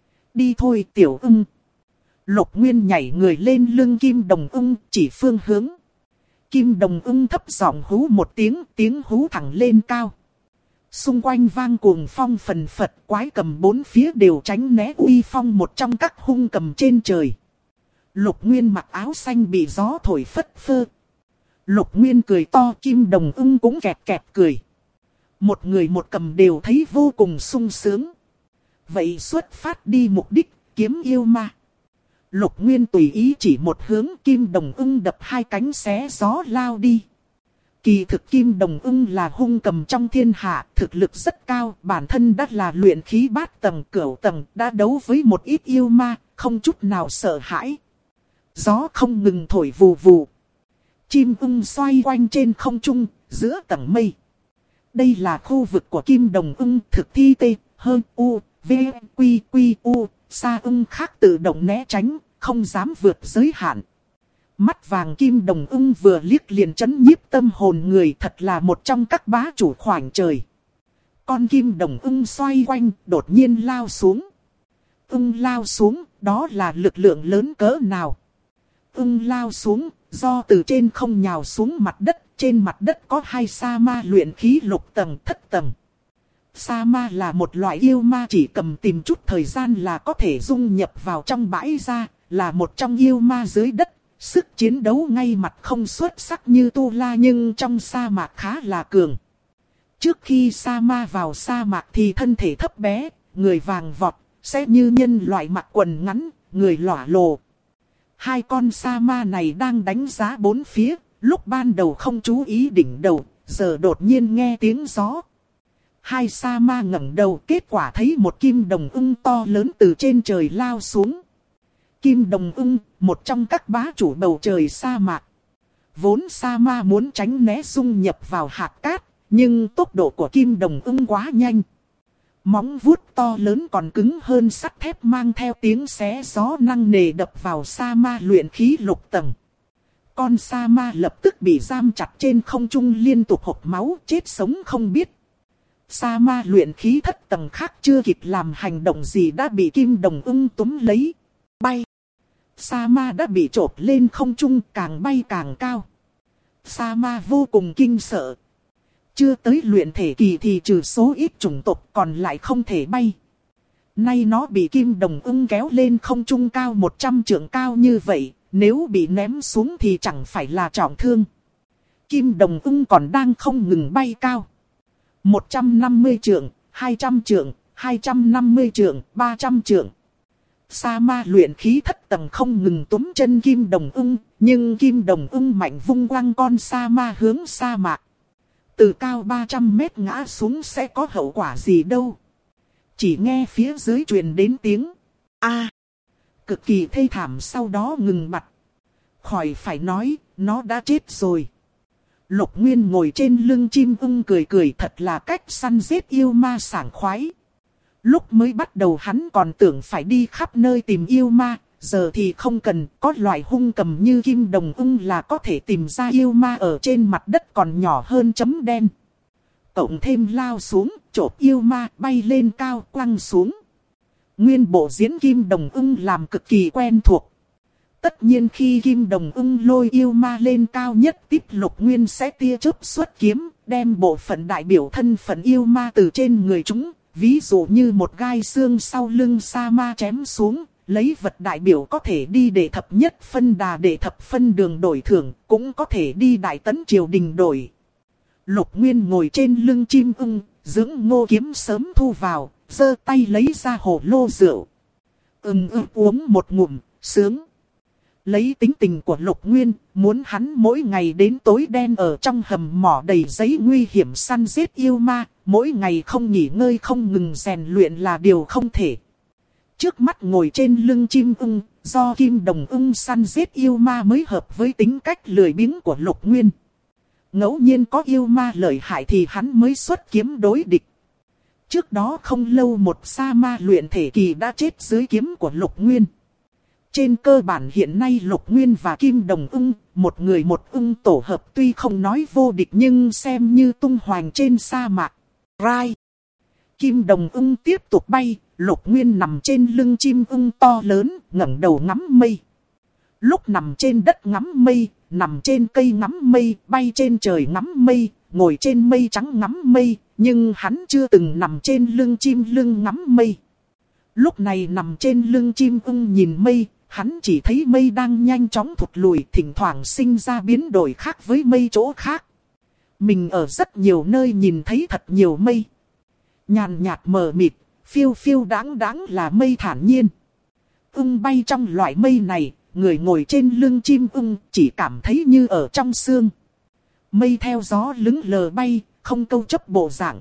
đi thôi tiểu ưng. Lục Nguyên nhảy người lên lưng Kim Đồng ưng, chỉ phương hướng. Kim Đồng ưng thấp giọng hú một tiếng, tiếng hú thẳng lên cao. Xung quanh vang cuồng phong phần phật, quái cầm bốn phía đều tránh né uy phong một trong các hung cầm trên trời. Lục Nguyên mặc áo xanh bị gió thổi phất phơ. Lục Nguyên cười to, Kim Đồng ưng cũng kẹt kẹt cười. Một người một cầm đều thấy vô cùng sung sướng. Vậy xuất phát đi mục đích, kiếm yêu ma. Lục Nguyên tùy ý chỉ một hướng, Kim Đồng ưng đập hai cánh xé gió lao đi. Kỳ thực Kim Đồng ưng là hung cầm trong thiên hạ, thực lực rất cao, bản thân đã là luyện khí bát tầng cửu tầng, đã đấu với một ít yêu ma, không chút nào sợ hãi. Gió không ngừng thổi vù vù. Chim ưng xoay quanh trên không trung, giữa tầng mây. Đây là khu vực của Kim Đồng ưng, thực thi tê, hơn u, v, quy quy u, sa ưng khác tự động né tránh, không dám vượt giới hạn. Mắt vàng Kim Đồng ưng vừa liếc liền chấn nhiếp tâm hồn người, thật là một trong các bá chủ khoảnh trời. Con Kim Đồng ưng xoay quanh, đột nhiên lao xuống. Ưng lao xuống, đó là lực lượng lớn cỡ nào? Ưng lao xuống, do từ trên không nhào xuống mặt đất, trên mặt đất có hai sa ma luyện khí lục tầng thất tầng. Sa ma là một loại yêu ma chỉ cầm tìm chút thời gian là có thể dung nhập vào trong bãi ra, là một trong yêu ma dưới đất. Sức chiến đấu ngay mặt không xuất sắc như Tu La nhưng trong sa mạc khá là cường. Trước khi sa ma vào sa mạc thì thân thể thấp bé, người vàng vọt, sẽ như nhân loại mặc quần ngắn, người lỏa lồ. Hai con sa ma này đang đánh giá bốn phía, lúc ban đầu không chú ý đỉnh đầu, giờ đột nhiên nghe tiếng gió. Hai sa ma ngẩng đầu, kết quả thấy một Kim Đồng ưng to lớn từ trên trời lao xuống. Kim Đồng ưng, một trong các bá chủ bầu trời sa mạc. Vốn sa ma muốn tránh né dung nhập vào hạt cát, nhưng tốc độ của Kim Đồng ưng quá nhanh. Móng vuốt to lớn còn cứng hơn sắt thép mang theo tiếng xé gió nặng nề đập vào sa ma luyện khí lục tầng. Con sa ma lập tức bị giam chặt trên không trung liên tục hộc máu, chết sống không biết. Sa ma luyện khí thất tầng khác chưa kịp làm hành động gì đã bị Kim Đồng ưng túm lấy. Bay. Sa ma đã bị chộp lên không trung, càng bay càng cao. Sa ma vô cùng kinh sợ. Chưa tới luyện thể kỳ thì trừ số ít chủng tộc còn lại không thể bay. Nay nó bị Kim Đồng ưng kéo lên không trung cao 100 trượng cao như vậy, nếu bị ném xuống thì chẳng phải là trọng thương. Kim Đồng ưng còn đang không ngừng bay cao. 150 trượng, 200 trượng, 250 trượng, 300 trượng. Sa ma luyện khí thất tầng không ngừng túm chân Kim Đồng ưng, nhưng Kim Đồng ưng mạnh vung quăng con sa ma hướng sa mạc. Từ cao 300 mét ngã xuống sẽ có hậu quả gì đâu. Chỉ nghe phía dưới truyền đến tiếng A. Cực kỳ thê thảm, sau đó ngừng bặt. Khỏi phải nói, nó đã chết rồi. Lục Nguyên ngồi trên lưng chim ưng cười cười, thật là cách săn giết yêu ma sảng khoái. Lúc mới bắt đầu hắn còn tưởng phải đi khắp nơi tìm yêu ma, giờ thì không cần, có loại hung cầm như Kim Đồng ưng là có thể tìm ra yêu ma ở trên mặt đất còn nhỏ hơn chấm đen. Cộng thêm lao xuống, chộp yêu ma, bay lên cao, quăng xuống. Nguyên bộ diễn Kim Đồng ưng làm cực kỳ quen thuộc. Tất nhiên khi Kim Đồng ưng lôi yêu ma lên cao nhất tiếp Lục Nguyên sẽ tia chớp xuất kiếm, đem bộ phận đại biểu thân phận yêu ma từ trên người chúng. Ví dụ như một gai xương sau lưng sa ma chém xuống, lấy vật đại biểu có thể đi để thập nhất phân đà để thập phân đường đổi thưởng, cũng có thể đi đại tấn triều đình đổi. Lục Nguyên ngồi trên lưng chim ưng, dưỡng ngô kiếm sớm thu vào, giơ tay lấy ra hồ lô rượu. Uống một ngụm, sướng. Lấy tính tình của Lục Nguyên, muốn hắn mỗi ngày đến tối đen ở trong hầm mỏ đầy giấy nguy hiểm săn giết yêu ma, mỗi ngày không nghỉ ngơi không ngừng rèn luyện là điều không thể. Trước mắt ngồi trên lưng chim ưng, do Kim Đồng ưng săn giết yêu ma mới hợp với tính cách lười biếng của Lục Nguyên. Ngẫu nhiên có yêu ma lợi hại thì hắn mới xuất kiếm đối địch. Trước đó không lâu một sa ma luyện thể kỳ đã chết dưới kiếm của Lục Nguyên. Trên cơ bản hiện nay Lục Nguyên và Kim Đồng ưng, một người một ưng tổ hợp tuy không nói vô địch nhưng xem như tung hoành trên sa mạc. Rai. Kim Đồng ưng tiếp tục bay, Lục Nguyên nằm trên lưng chim ưng to lớn, ngẩng đầu ngắm mây. Lúc nằm trên đất ngắm mây, nằm trên cây ngắm mây, bay trên trời ngắm mây, ngồi trên mây trắng ngắm mây, nhưng hắn chưa từng nằm trên lưng chim lưng ngắm mây. Lúc này nằm trên lưng chim ưng nhìn mây, hắn chỉ thấy mây đang nhanh chóng thụt lùi, thỉnh thoảng sinh ra biến đổi khác với mây chỗ khác. Mình ở rất nhiều nơi nhìn thấy thật nhiều mây. Nhàn nhạt mờ mịt, phiêu phiêu đáng đáng là mây thản nhiên. Ưng bay trong loại mây này, người ngồi trên lưng chim ưng chỉ cảm thấy như ở trong sương. Mây theo gió lững lờ bay, không câu chấp bộ dạng.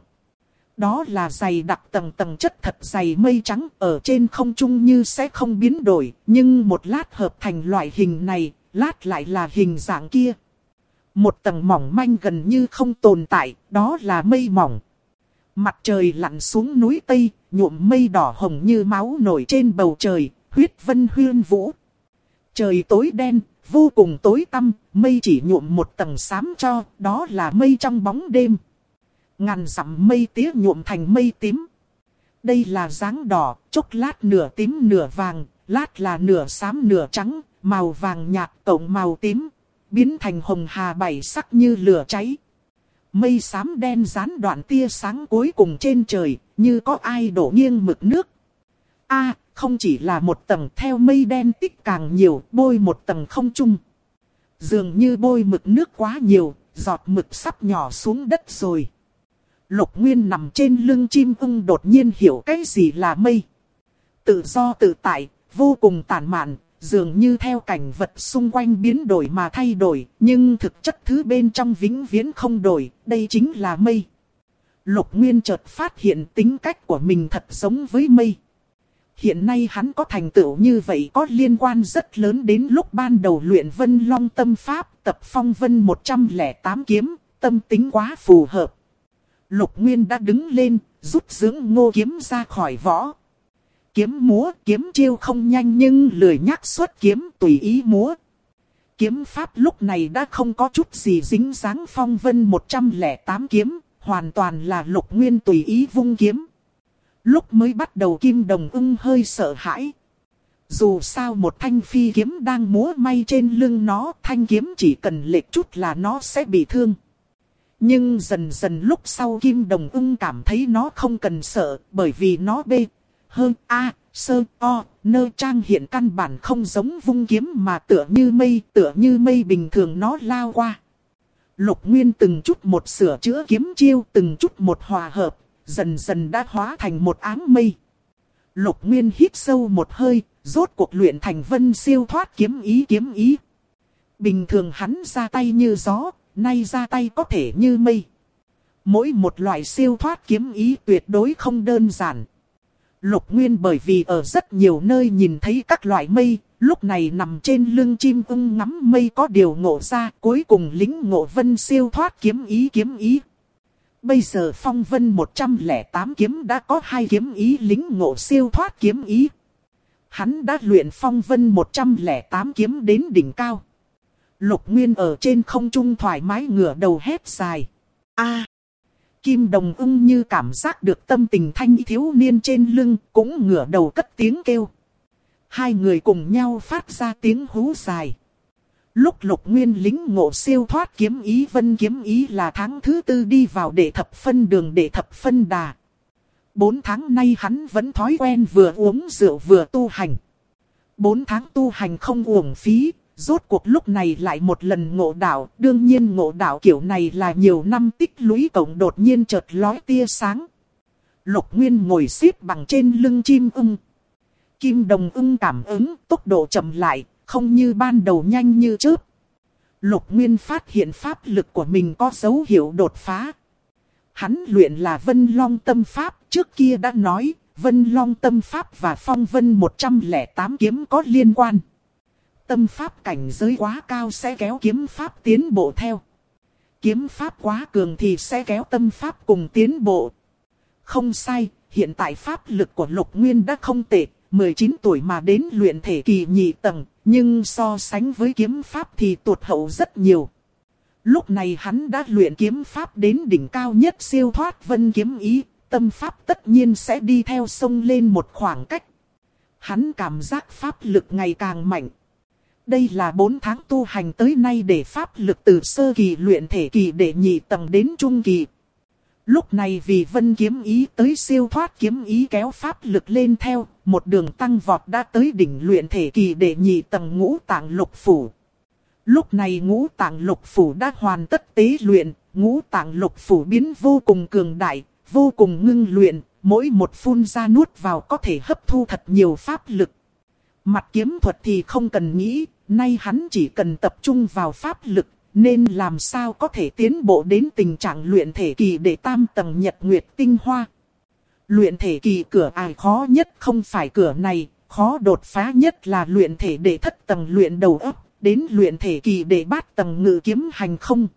Đó là dày đặc tầng tầng chất thật dày mây trắng ở trên không trung như sẽ không biến đổi. Nhưng một lát hợp thành loại hình này, lát lại là hình dạng kia. Một tầng mỏng manh gần như không tồn tại, đó là mây mỏng. Mặt trời lặn xuống núi Tây, nhuộm mây đỏ hồng như máu nổi trên bầu trời, huyết vân huyên vũ. Trời tối đen, vô cùng tối tăm, mây chỉ nhuộm một tầng xám cho, đó là mây trong bóng đêm. Ngàn dặm mây tía nhuộm thành mây tím. Đây là dáng đỏ, chốc lát nửa tím nửa vàng, lát là nửa xám nửa trắng, màu vàng nhạt cộng màu tím, biến thành hồng hà bảy sắc như lửa cháy. Mây xám đen dán đoạn tia sáng cuối cùng trên trời, như có ai đổ nghiêng mực nước. Không chỉ là một tầng, theo mây đen tích càng nhiều, bôi một tầng không trung. Dường như bôi mực nước quá nhiều, giọt mực sắp nhỏ xuống đất rồi. Lục Nguyên nằm trên lưng chim ưng đột nhiên hiểu cái gì là mây. Tự do tự tại, vô cùng tản mạn, dường như theo cảnh vật xung quanh biến đổi mà thay đổi, nhưng thực chất thứ bên trong vĩnh viễn không đổi, đây chính là mây. Lục Nguyên chợt phát hiện tính cách của mình thật giống với mây. Hiện nay hắn có thành tựu như vậy có liên quan rất lớn đến lúc ban đầu luyện Vân Long Tâm Pháp, tập phong vân 108 kiếm, tâm tính quá phù hợp. Lục Nguyên đã đứng lên, rút dưỡng ngô kiếm ra khỏi vỏ. Kiếm múa, kiếm chiêu không nhanh nhưng lười nhác xuất kiếm tùy ý múa. Kiếm pháp lúc này đã không có chút gì dính dáng phong vân 108 kiếm, hoàn toàn là Lục Nguyên tùy ý vung kiếm. Lúc mới bắt đầu Kim Đồng ưng hơi sợ hãi. Dù sao một thanh phi kiếm đang múa may trên lưng nó, thanh kiếm chỉ cần lệch chút là nó sẽ bị thương. Nhưng dần dần lúc sau Kim Đồng ưng cảm thấy nó không cần sợ, bởi vì nó trang hiện căn bản không giống vung kiếm mà tựa như mây bình thường nó lao qua. Lục Nguyên từng chút một sửa chữa kiếm chiêu, từng chút một hòa hợp, dần dần đã hóa thành một áng mây. Lục Nguyên hít sâu một hơi, rốt cuộc luyện thành vân siêu thoát kiếm ý. Bình thường hắn ra tay như gió, nay ra tay có thể như mây. Mỗi một loại siêu thoát kiếm ý tuyệt đối không đơn giản. Lục Nguyên bởi vì ở rất nhiều nơi nhìn thấy các loại mây, lúc này nằm trên lưng chim ưng ngắm mây có điều ngộ ra, cuối cùng lĩnh ngộ vân siêu thoát kiếm ý. Bây giờ phong vân 108 kiếm đã có 2 kiếm ý lĩnh ngộ siêu thoát kiếm ý. Hắn đã luyện phong vân 108 kiếm đến đỉnh cao. Lục Nguyên ở trên không trung thoải mái ngửa đầu hét dài. Kim Đồng ưng như cảm giác được tâm tình thanh thiếu niên trên lưng, cũng ngửa đầu cất tiếng kêu. Hai người cùng nhau phát ra tiếng hú dài. Lúc Lục Nguyên lĩnh ngộ siêu thoát kiếm ý vân kiếm ý là tháng thứ 4 đi vào đệ thập phân đường đệ thập phân đà. 4 tháng nay hắn vẫn thói quen vừa uống rượu vừa tu hành. 4 tháng tu hành không uổng phí, rốt cuộc lúc này lại một lần ngộ đạo. Đương nhiên ngộ đạo kiểu này là nhiều năm tích lũy cộng đột nhiên chợt lóe tia sáng. Lục Nguyên ngồi xếp bằng trên lưng chim ưng. Kim đồng ưng cảm ứng tốc độ chậm lại, không như ban đầu nhanh như chớp. Lục Nguyên phát hiện pháp lực của mình có dấu hiệu đột phá. Hắn luyện là Vân Long Tâm Pháp, trước kia đã nói, Vân Long Tâm Pháp và Phong Vân 108 kiếm có liên quan. Tâm Pháp cảnh giới quá cao sẽ kéo kiếm Pháp tiến bộ theo. Kiếm Pháp quá cường thì sẽ kéo Tâm Pháp cùng tiến bộ. Không sai, hiện tại pháp lực của Lục Nguyên đã không tệ, 19 tuổi mà đến luyện thể kỳ nhị tầng, nhưng so sánh với kiếm Pháp thì tụt hậu rất nhiều. Lúc này hắn đã luyện kiếm Pháp đến đỉnh cao nhất siêu thoát vân kiếm ý, tâm Pháp tất nhiên sẽ đi theo sông lên một khoảng cách. Hắn cảm giác pháp lực ngày càng mạnh. Đây là 4 tháng tu hành tới nay để pháp lực từ sơ kỳ luyện thể kỳ để nhị tầng đến trung kỳ. Lúc này vì vân kiếm ý tới siêu thoát kiếm ý kéo pháp lực lên theo, một đường tăng vọt đã tới đỉnh luyện thể kỳ để nhị tầng ngũ tạng lục phủ. Lúc này ngũ tạng lục phủ đã hoàn tất tế luyện, ngũ tạng lục phủ biến vô cùng cường đại, vô cùng ngưng luyện, mỗi một phun ra nuốt vào có thể hấp thu thật nhiều pháp lực. Mặt kiếm thuật thì không cần nghĩ, nay hắn chỉ cần tập trung vào pháp lực, nên làm sao có thể tiến bộ đến tình trạng luyện thể kỳ để tam tầng nhật nguyệt tinh hoa. Luyện thể kỳ cửa ải khó nhất không phải cửa này, khó đột phá nhất là luyện thể để thất tầng luyện đầu óc, đến luyện thể kỳ để bát tầng ngự kiếm hành không.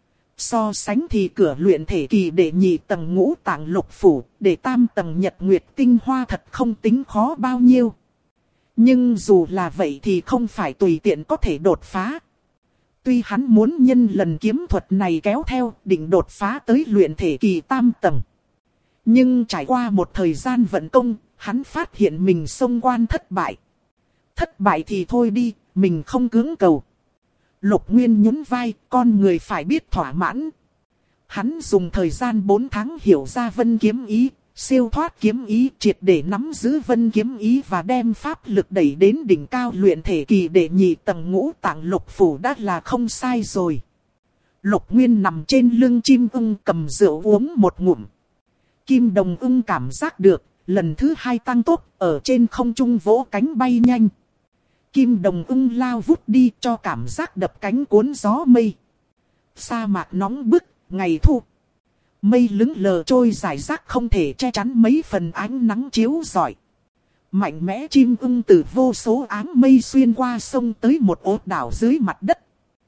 So sánh thì cửa luyện thể kỳ để nhị tầng ngũ tạng lục phủ, để tam tầng nhật nguyệt tinh hoa thật không tính khó bao nhiêu. Nhưng dù là vậy thì không phải tùy tiện có thể đột phá. Tuy hắn muốn nhân lần kiếm thuật này kéo theo định đột phá tới luyện thể kỳ tam tầng. Nhưng trải qua một thời gian vận công, hắn phát hiện mình xông quan thất bại. Thất bại thì thôi đi, mình không cưỡng cầu. Lục Nguyên nhún vai, con người phải biết thỏa mãn. Hắn dùng thời gian 4 tháng hiểu ra vân kiếm ý, siêu thoát kiếm ý, triệt để nắm giữ vân kiếm ý và đem pháp lực đẩy đến đỉnh cao luyện thể kỳ để nhị tầng ngũ tạng lục phủ đã là không sai rồi. Lục Nguyên nằm trên lưng chim ưng cầm rượu uống một ngụm. Kim đồng ưng cảm giác được, lần thứ 2 tăng tốc, ở trên không trung vỗ cánh bay nhanh. Kim đồng ưng lao vút đi cho cảm giác đập cánh cuốn gió mây. Sa mạc nóng bức, ngày thu. Mây lững lờ trôi rải rác không thể che chắn mấy phần ánh nắng chiếu rọi. Mạnh mẽ chim ưng từ vô số áng mây xuyên qua sông tới một ốt đảo dưới mặt đất.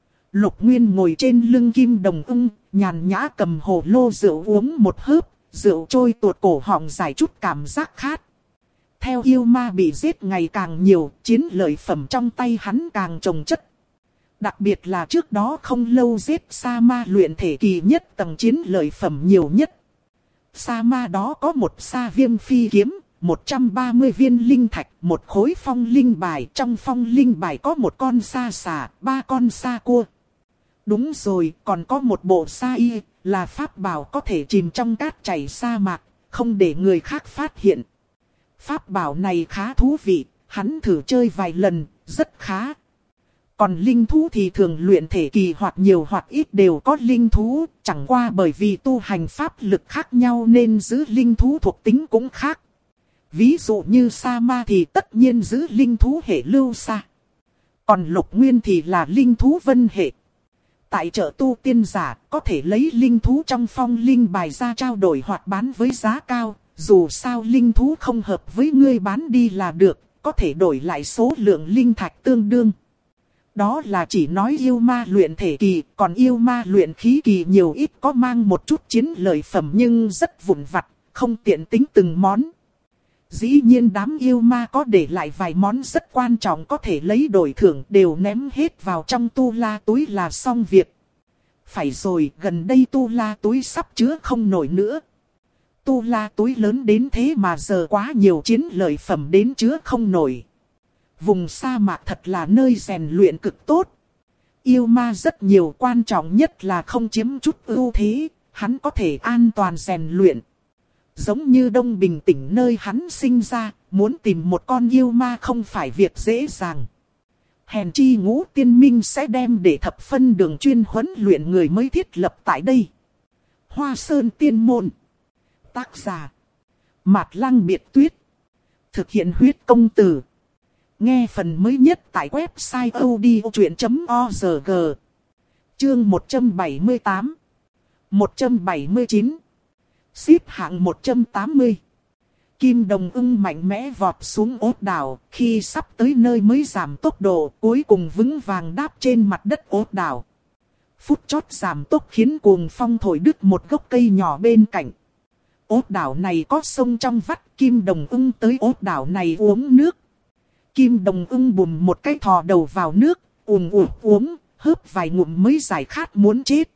Lục Nguyên ngồi trên lưng kim đồng ưng, nhàn nhã cầm hồ lô rượu uống một hớp, rượu trôi tuột cổ họng giải chút cảm giác khát. Theo yêu ma bị giết ngày càng nhiều, chiến lợi phẩm trong tay hắn càng chồng chất. Đặc biệt là trước đó không lâu giết sa ma luyện thể kỳ nhất tầng chiến lợi phẩm nhiều nhất. Sa ma đó có một sa viêm phi kiếm, 130 viên linh thạch, một khối phong linh bài. Trong phong linh bài có một con sa xà, 3 con sa cua. Đúng rồi, còn có một bộ sa y, là pháp bảo có thể chìm trong cát chảy sa mạc, không để người khác phát hiện. Pháp bảo này khá thú vị, hắn thử chơi vài lần, rất khá. Còn linh thú thì thường luyện thể kỳ hoặc nhiều hoặc ít đều có linh thú, chẳng qua bởi vì tu hành pháp lực khác nhau nên giữ linh thú thuộc tính cũng khác. Ví dụ như sa ma thì tất nhiên giữ linh thú hệ lưu sa. Còn Lục Nguyên thì là linh thú vân hệ. Tại chợ tu tiên giả có thể lấy linh thú trong phong linh bài ra trao đổi hoặc bán với giá cao. Dù sao linh thú không hợp với ngươi bán đi là được, có thể đổi lại số lượng linh thạch tương đương. Đó là chỉ nói yêu ma luyện thể kỳ, còn yêu ma luyện khí kỳ nhiều ít có mang một chút chiến lợi phẩm nhưng rất vụn vặt, không tiện tính từng món. Dĩ nhiên đám yêu ma có để lại vài món rất quan trọng có thể lấy đổi thưởng đều ném hết vào trong tu la túi là xong việc. Phải rồi, gần đây tu la túi sắp chứa không nổi nữa. Tu la túi lớn đến thế mà giờ quá nhiều chiến lợi phẩm đến chứa không nổi. Vùng sa mạc thật là nơi rèn luyện cực tốt. Yêu ma rất nhiều, quan trọng nhất là không chiếm chút ưu thế, hắn có thể an toàn rèn luyện. Giống như Đông Bình tỉnh nơi hắn sinh ra, muốn tìm một con yêu ma không phải việc dễ dàng. Hèn chi Ngũ Tiên Minh sẽ đem để thập phân đường chuyên huấn luyện người mới thiết lập tại đây. Hoa Sơn Tiên Môn. Tác giả Mạt Lăng Biệt Tuyết. Thực hiện huyết công từ. Nghe phần mới nhất tại website odchuyện.org. Chương 178. 179. Xếp hạng 180. Kim Đồng Ưng mạnh mẽ vọt xuống ốt đảo, khi sắp tới nơi mới giảm tốc độ, cuối cùng vững vàng đáp trên mặt đất ốt đảo. Phút chót giảm tốc khiến cuồng phong thổi đứt một gốc cây nhỏ bên cạnh. Ốt đảo này có sông trong vắt, Kim Đồng Ưng tới ốt đảo này uống nước. Kim Đồng Ưng bùm một cái thò đầu vào nước, uống, hớp vài ngụm mới giải khát muốn chết.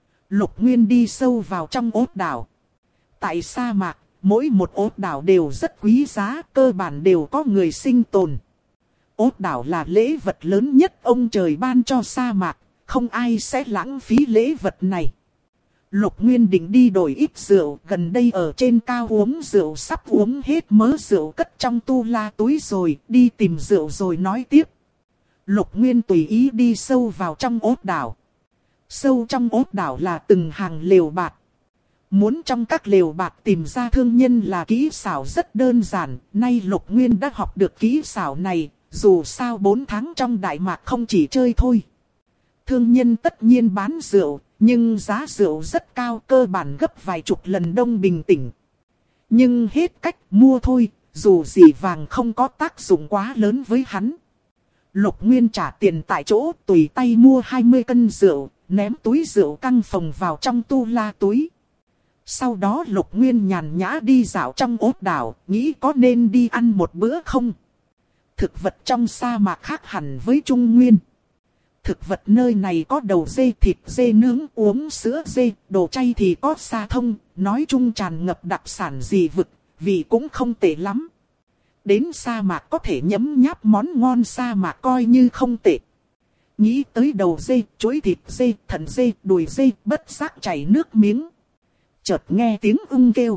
Lục Nguyên đi sâu vào trong ốt đảo. Tại sa mạc, mỗi một ốt đảo đều rất quý giá, cơ bản đều có người sinh tồn. Ốt đảo là lễ vật lớn nhất ông trời ban cho sa mạc, không ai sẽ lãng phí lễ vật này. Lục Nguyên định đi đổi ít rượu, gần đây ở trên cao uống rượu sắp uống hết mớ rượu cất trong tu la túi rồi, đi tìm rượu rồi nói tiếp. Lục Nguyên tùy ý đi sâu vào trong ốt đảo. Sâu trong ốt đảo là từng hàng lều bạt. Muốn trong các lều bạt tìm ra thương nhân là kỹ xảo rất đơn giản, nay Lục Nguyên đã học được kỹ xảo này, dù sao 4 tháng trong Đại Mạc không chỉ chơi thôi. Thương nhân tất nhiên bán rượu, nhưng giá rượu rất cao, cơ bản gấp vài chục lần Đông Bình tỉnh. Nhưng hết cách mua thôi, dù gì vàng không có tác dụng quá lớn với hắn. Lục Nguyên trả tiền tại chỗ, tùy tay mua 20 cân rượu, ném túi rượu căng phòng vào trong tu la túi. Sau đó Lục Nguyên nhàn nhã đi dạo trong ốt đảo, nghĩ có nên đi ăn một bữa không? Thực vật trong sa mạc khác hẳn với Trung Nguyên. Thực vật nơi này có đầu dê, thịt dê nướng, uống sữa dê, đồ chay thì có sa thông, nói chung tràn ngập đặc sản dị vực, vị cũng không tệ lắm. Đến sa mạc có thể nhấm nháp món ngon sa mạc coi như không tệ. Nghĩ tới đầu dê, chuối thịt dê, thận dê, đùi dê, bất giác chảy nước miếng. Chợt nghe tiếng ưng kêu.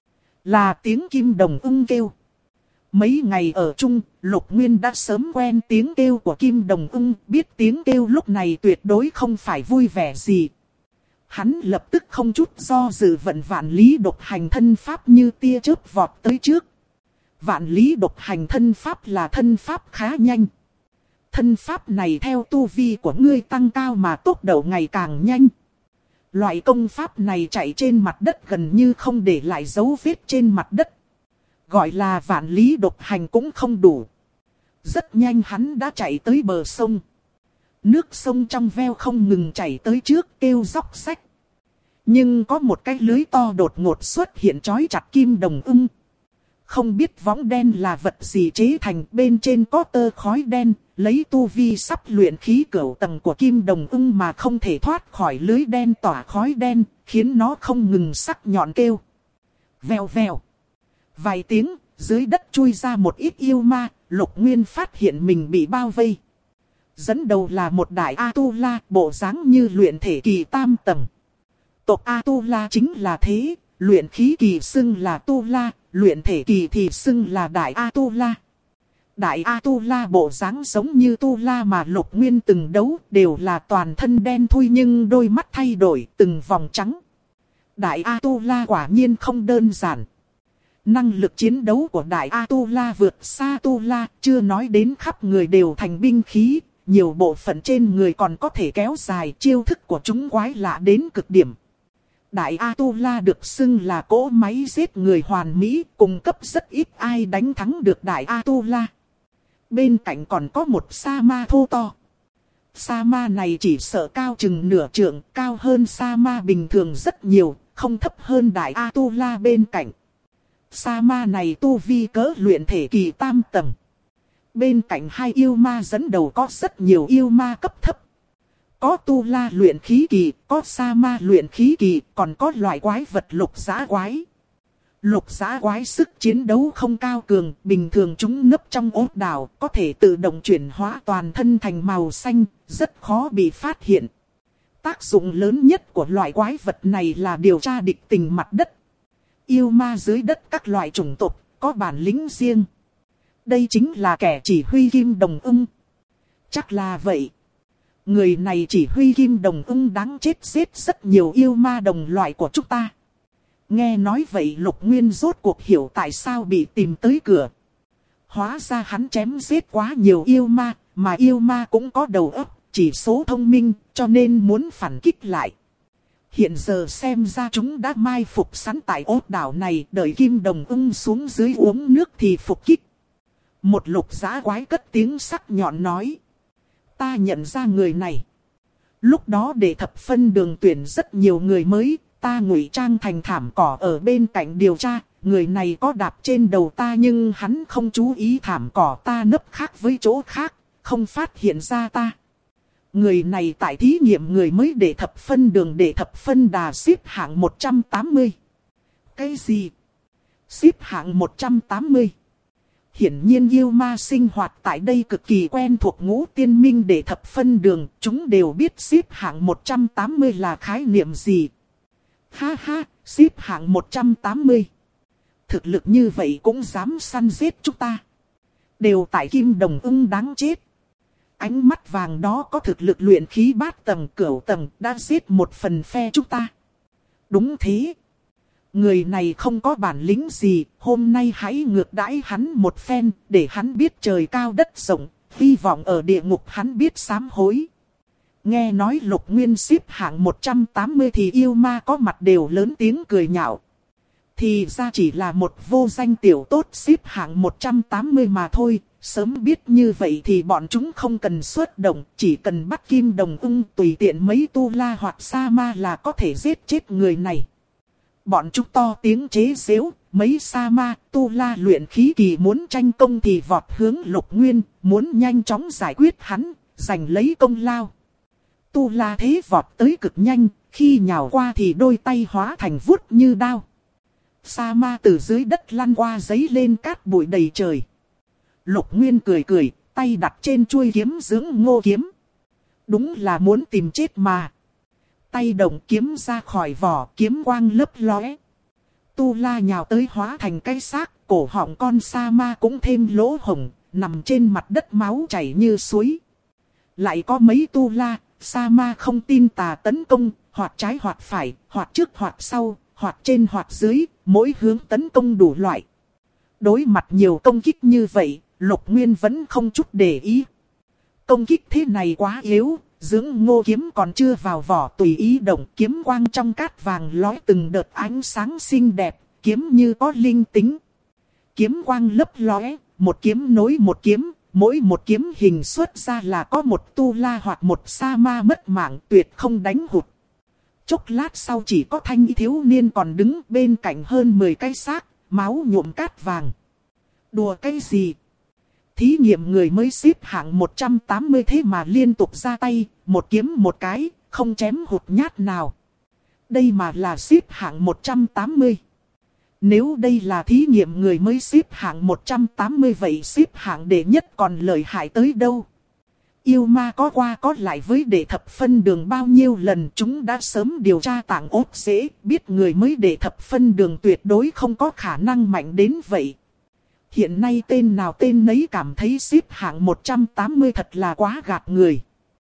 Là tiếng Kim Đồng Ưng kêu. Mấy ngày ở chung, Lục Nguyên đã sớm quen tiếng kêu của Kim Đồng Ưng, biết tiếng kêu lúc này tuyệt đối không phải vui vẻ gì. Hắn lập tức không chút do dự vận vạn lý độc hành thân pháp như tia chớp vọt tới trước. Vạn lý độc hành thân pháp là thân pháp khá nhanh. Thân pháp này theo tu vi của ngươi tăng cao mà tốc độ ngày càng nhanh. Loại công pháp này chạy trên mặt đất gần như không để lại dấu vết trên mặt đất. Gọi là vạn lý độc hành cũng không đủ. Rất nhanh hắn đã chạy tới bờ sông. Nước sông trong veo không ngừng chảy tới trước kêu róc rách. Nhưng có một cái lưới to đột ngột xuất hiện trói chặt Kim Đồng Ưng. Không biết võng đen là vật gì chế thành, bên trên có tơ khói đen, lấy tu vi sắp luyện khí cửu tầng của Kim Đồng Ưng mà không thể thoát khỏi lưới đen tỏa khói đen, khiến nó không ngừng sắc nhọn kêu. Vèo vèo. Vài tiếng, dưới đất chui ra một ít yêu ma, Lục Nguyên phát hiện mình bị bao vây. Dẫn đầu là một đại A-tu-la, bộ dáng như luyện thể kỳ tam tầng. Tộc A-tu-la chính là thế, luyện khí kỳ xưng là tu-la, luyện thể kỳ thì xưng là đại A-tu-la. Đại A-tu-la bộ dáng giống như tu-la mà Lục Nguyên từng đấu, đều là toàn thân đen thui nhưng đôi mắt thay đổi từng vòng trắng. Đại A-tu-la quả nhiên không đơn giản. Năng lực chiến đấu của Đại A-tu-la vượt xa tu-la, chưa nói đến khắp người đều thành binh khí, nhiều bộ phận trên người còn có thể kéo dài, chiêu thức của chúng quái lạ đến cực điểm. Đại A-tu-la được xưng là cỗ máy giết người hoàn mỹ, cung cấp rất ít ai đánh thắng được Đại A-tu-la. Bên cạnh còn có một sa ma thô to. Sa ma này chỉ sợ cao chừng nửa trượng, cao hơn sa ma bình thường rất nhiều, không thấp hơn Đại A-tu-la bên cạnh. Sa ma này tu vi cỡ luyện thể kỳ tam tầng. Bên cạnh hai yêu ma dẫn đầu có rất nhiều yêu ma cấp thấp. Có tu la luyện khí kỳ, có sa ma luyện khí kỳ, còn có loại quái vật lục giã quái. Lục giã quái sức chiến đấu không cao cường, bình thường chúng nấp trong ốt đảo, có thể tự động chuyển hóa toàn thân thành màu xanh, rất khó bị phát hiện. Tác dụng lớn nhất của loại quái vật này là điều tra địch tình mặt đất. Yêu ma dưới đất các loại chủng tộc, có bản lĩnh riêng. Đây chính là kẻ chỉ huy Kim Đồng Ưng. Chắc là vậy. Người này chỉ huy Kim Đồng Ưng đáng chết giết rất nhiều yêu ma đồng loại của chúng ta. Nghe nói vậy Lục Nguyên rốt cuộc hiểu tại sao bị tìm tới cửa. Hóa ra hắn chém giết quá nhiều yêu ma, mà yêu ma cũng có đầu óc, chỉ số thông minh, cho nên muốn phản kích lại. Hiện giờ xem ra chúng đã mai phục sẵn tại ốt đảo này, đợi Kim Đồng Ưng xuống dưới uống nước thì phục kích. Một lục dã quái cất tiếng sắc nhọn nói. Ta nhận ra người này. Lúc đó để thập phân đường tuyển rất nhiều người mới, ta ngụy trang thành thảm cỏ ở bên cạnh điều tra. Người này có đạp trên đầu ta nhưng hắn không chú ý thảm cỏ ta nấp khác với chỗ khác, không phát hiện ra ta. Người này tại thí nghiệm người mới để thập phân đường để thập phân đà xếp hạng 180. Cái gì? Xếp hạng 180. Hiển nhiên yêu ma sinh hoạt tại đây cực kỳ quen thuộc ngũ tiên minh để thập phân đường, chúng đều biết xếp hạng 180 là khái niệm gì. Ha ha, xếp hạng 180. Thực lực như vậy cũng dám săn giết chúng ta. Đều tại Kim Đồng Ưng đáng chết. Ánh mắt vàng đó có thực lực luyện khí bát tầng cửu tầng đã giết một phần phe chúng ta. Đúng thế. Người này không có bản lĩnh gì, hôm nay hãy ngược đãi hắn một phen để hắn biết trời cao đất rộng, hy vọng ở địa ngục hắn biết sám hối. Nghe nói Lục Nguyên xếp hạng 180 thì yêu ma có mặt đều lớn tiếng cười nhạo. Thì ra chỉ là một vô danh tiểu tốt xếp hạng 180 mà thôi. Sớm biết như vậy thì bọn chúng không cần xuất động, chỉ cần bắt Kim Đồng Ưng tùy tiện mấy tu la hoặc sa ma là có thể giết chết người này. Bọn chúng to tiếng chế giễu, mấy sa ma, tu la luyện khí kỳ muốn tranh công thì vọt hướng Lục Nguyên, muốn nhanh chóng giải quyết hắn, giành lấy công lao. Tu la thế vọt tới cực nhanh, khi nhào qua thì đôi tay hóa thành vuốt như đao. Sa ma từ dưới đất lăn qua giấy lên cát bụi đầy trời. Lục Nguyên cười cười, tay đặt trên chuôi kiếm dưỡng ngô kiếm. Đúng là muốn tìm chết mà. Tay động kiếm ra khỏi vỏ, kiếm quang lấp lóe. Tu la nhào tới hóa thành cái xác, cổ họng con sa ma cũng thêm lỗ hổng, nằm trên mặt đất máu chảy như suối. Lại có mấy tu la, sa ma không tin tà tấn công, hoặc trái hoặc phải, hoặc trước hoặc sau, hoặc trên hoặc dưới, mỗi hướng tấn công đủ loại. Đối mặt nhiều công kích như vậy, Lục Nguyên vẫn không chút để ý. Công kích thế này quá yếu, dưỡng ngô kiếm còn chưa vào vỏ tùy ý động, kiếm quang trong cát vàng lói từng đợt ánh sáng xinh đẹp, kiếm như có linh tính. Kiếm quang lấp lóe, một kiếm nối một kiếm, mỗi một kiếm hình xuất ra là có một tu la hoặc một sa ma mất mạng, tuyệt không đánh hụt. Chốc lát sau chỉ có thanh thiếu niên còn đứng bên cạnh hơn 10 cái xác, máu nhuộm cát vàng. Đùa cái gì? Thí nghiệm người mới xếp hạng 180 thế mà liên tục ra tay, một kiếm một cái, không chém hụt nhát nào. Đây mà là xếp hạng 180. Nếu đây là thí nghiệm người mới xếp hạng 180 vậy xếp hạng đệ nhất còn lợi hại tới đâu? Yêu ma có qua có lại với đệ thập phân đường bao nhiêu lần chúng đã sớm điều tra tàng ốt dễ, biết người mới đệ thập phân đường tuyệt đối không có khả năng mạnh đến vậy. Hiện nay tên nào tên nấy cảm thấy xếp hạng 180 thật là quá gạt người.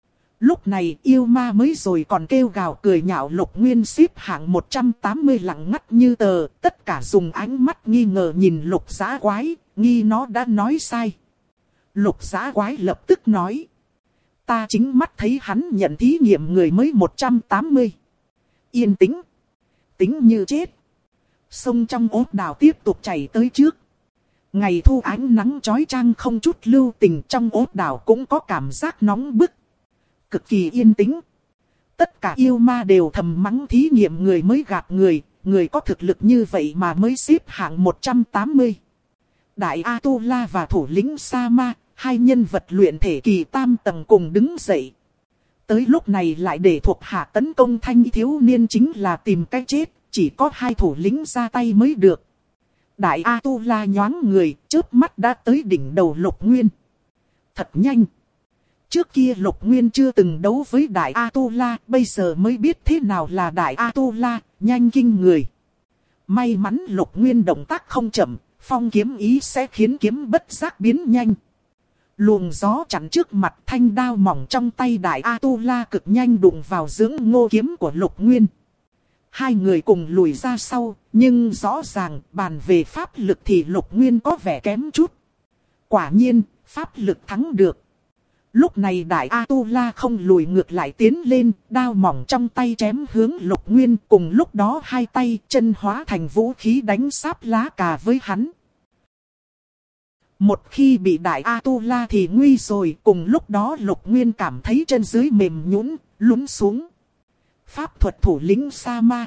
Lúc này yêu ma mới rồi còn kêu gào cười nhạo Lục Nguyên xếp hạng 180 lặng ngắt như tờ, tất cả dùng ánh mắt nghi ngờ nhìn Lục Dã Quái, nghi nó đã nói sai. Lục Dã Quái lập tức nói. Ta chính mắt thấy hắn nhận thí nghiệm người mới 180. Yên tĩnh. Tính như chết. Sông trong ốt đào tiếp tục chảy tới trước. Ngày thu ánh nắng chói chang không chút lưu tình trong ốt đảo cũng có cảm giác nóng bức. Cực kỳ yên tĩnh. Tất cả yêu ma đều thầm mắng thí nghiệm người mới gạt người, người có thực lực như vậy mà mới xếp hạng 180. Đại A-tu-la và thủ lĩnh Sa-ma, hai nhân vật luyện thể kỳ tam tầng cùng đứng dậy. Tới lúc này lại để thuộc hạ tấn công thanh thiếu niên chính là tìm cái chết, chỉ có hai thủ lĩnh ra tay mới được. Đại A-tu-la nhoáng người, chớp mắt đã tới đỉnh đầu Lục Nguyên. Thật nhanh. Trước kia Lục Nguyên chưa từng đấu với Đại A-tu-la, bây giờ mới biết thế nào là Đại A-tu-la, nhanh kinh người. May mắn Lục Nguyên động tác không chậm, phong kiếm ý sẽ khiến kiếm bất giác biến nhanh. Luồng gió chắn trước mặt thanh đao mỏng trong tay Đại A-tu-la cực nhanh đụng vào dưỡng ngô kiếm của Lục Nguyên. Hai người cùng lùi ra sau, nhưng rõ ràng bàn về pháp lực thì Lục Nguyên có vẻ kém chút. Quả nhiên, pháp lực thắng được. Lúc này Đại A-tu-la không lùi ngược lại tiến lên, đao mỏng trong tay chém hướng Lục Nguyên. Cùng lúc đó hai tay chân hóa thành vũ khí đánh sáp lá cà với hắn. Một khi bị Đại A-tu-la thì nguy rồi. Cùng lúc đó Lục Nguyên cảm thấy chân dưới mềm nhũn, lún xuống. Pháp thuật thủ lĩnh Sa Ma.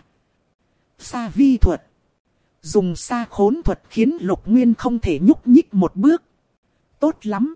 Sa vi thuật. Dùng sa khốn thuật khiến Lục Nguyên không thể nhúc nhích một bước. Tốt lắm.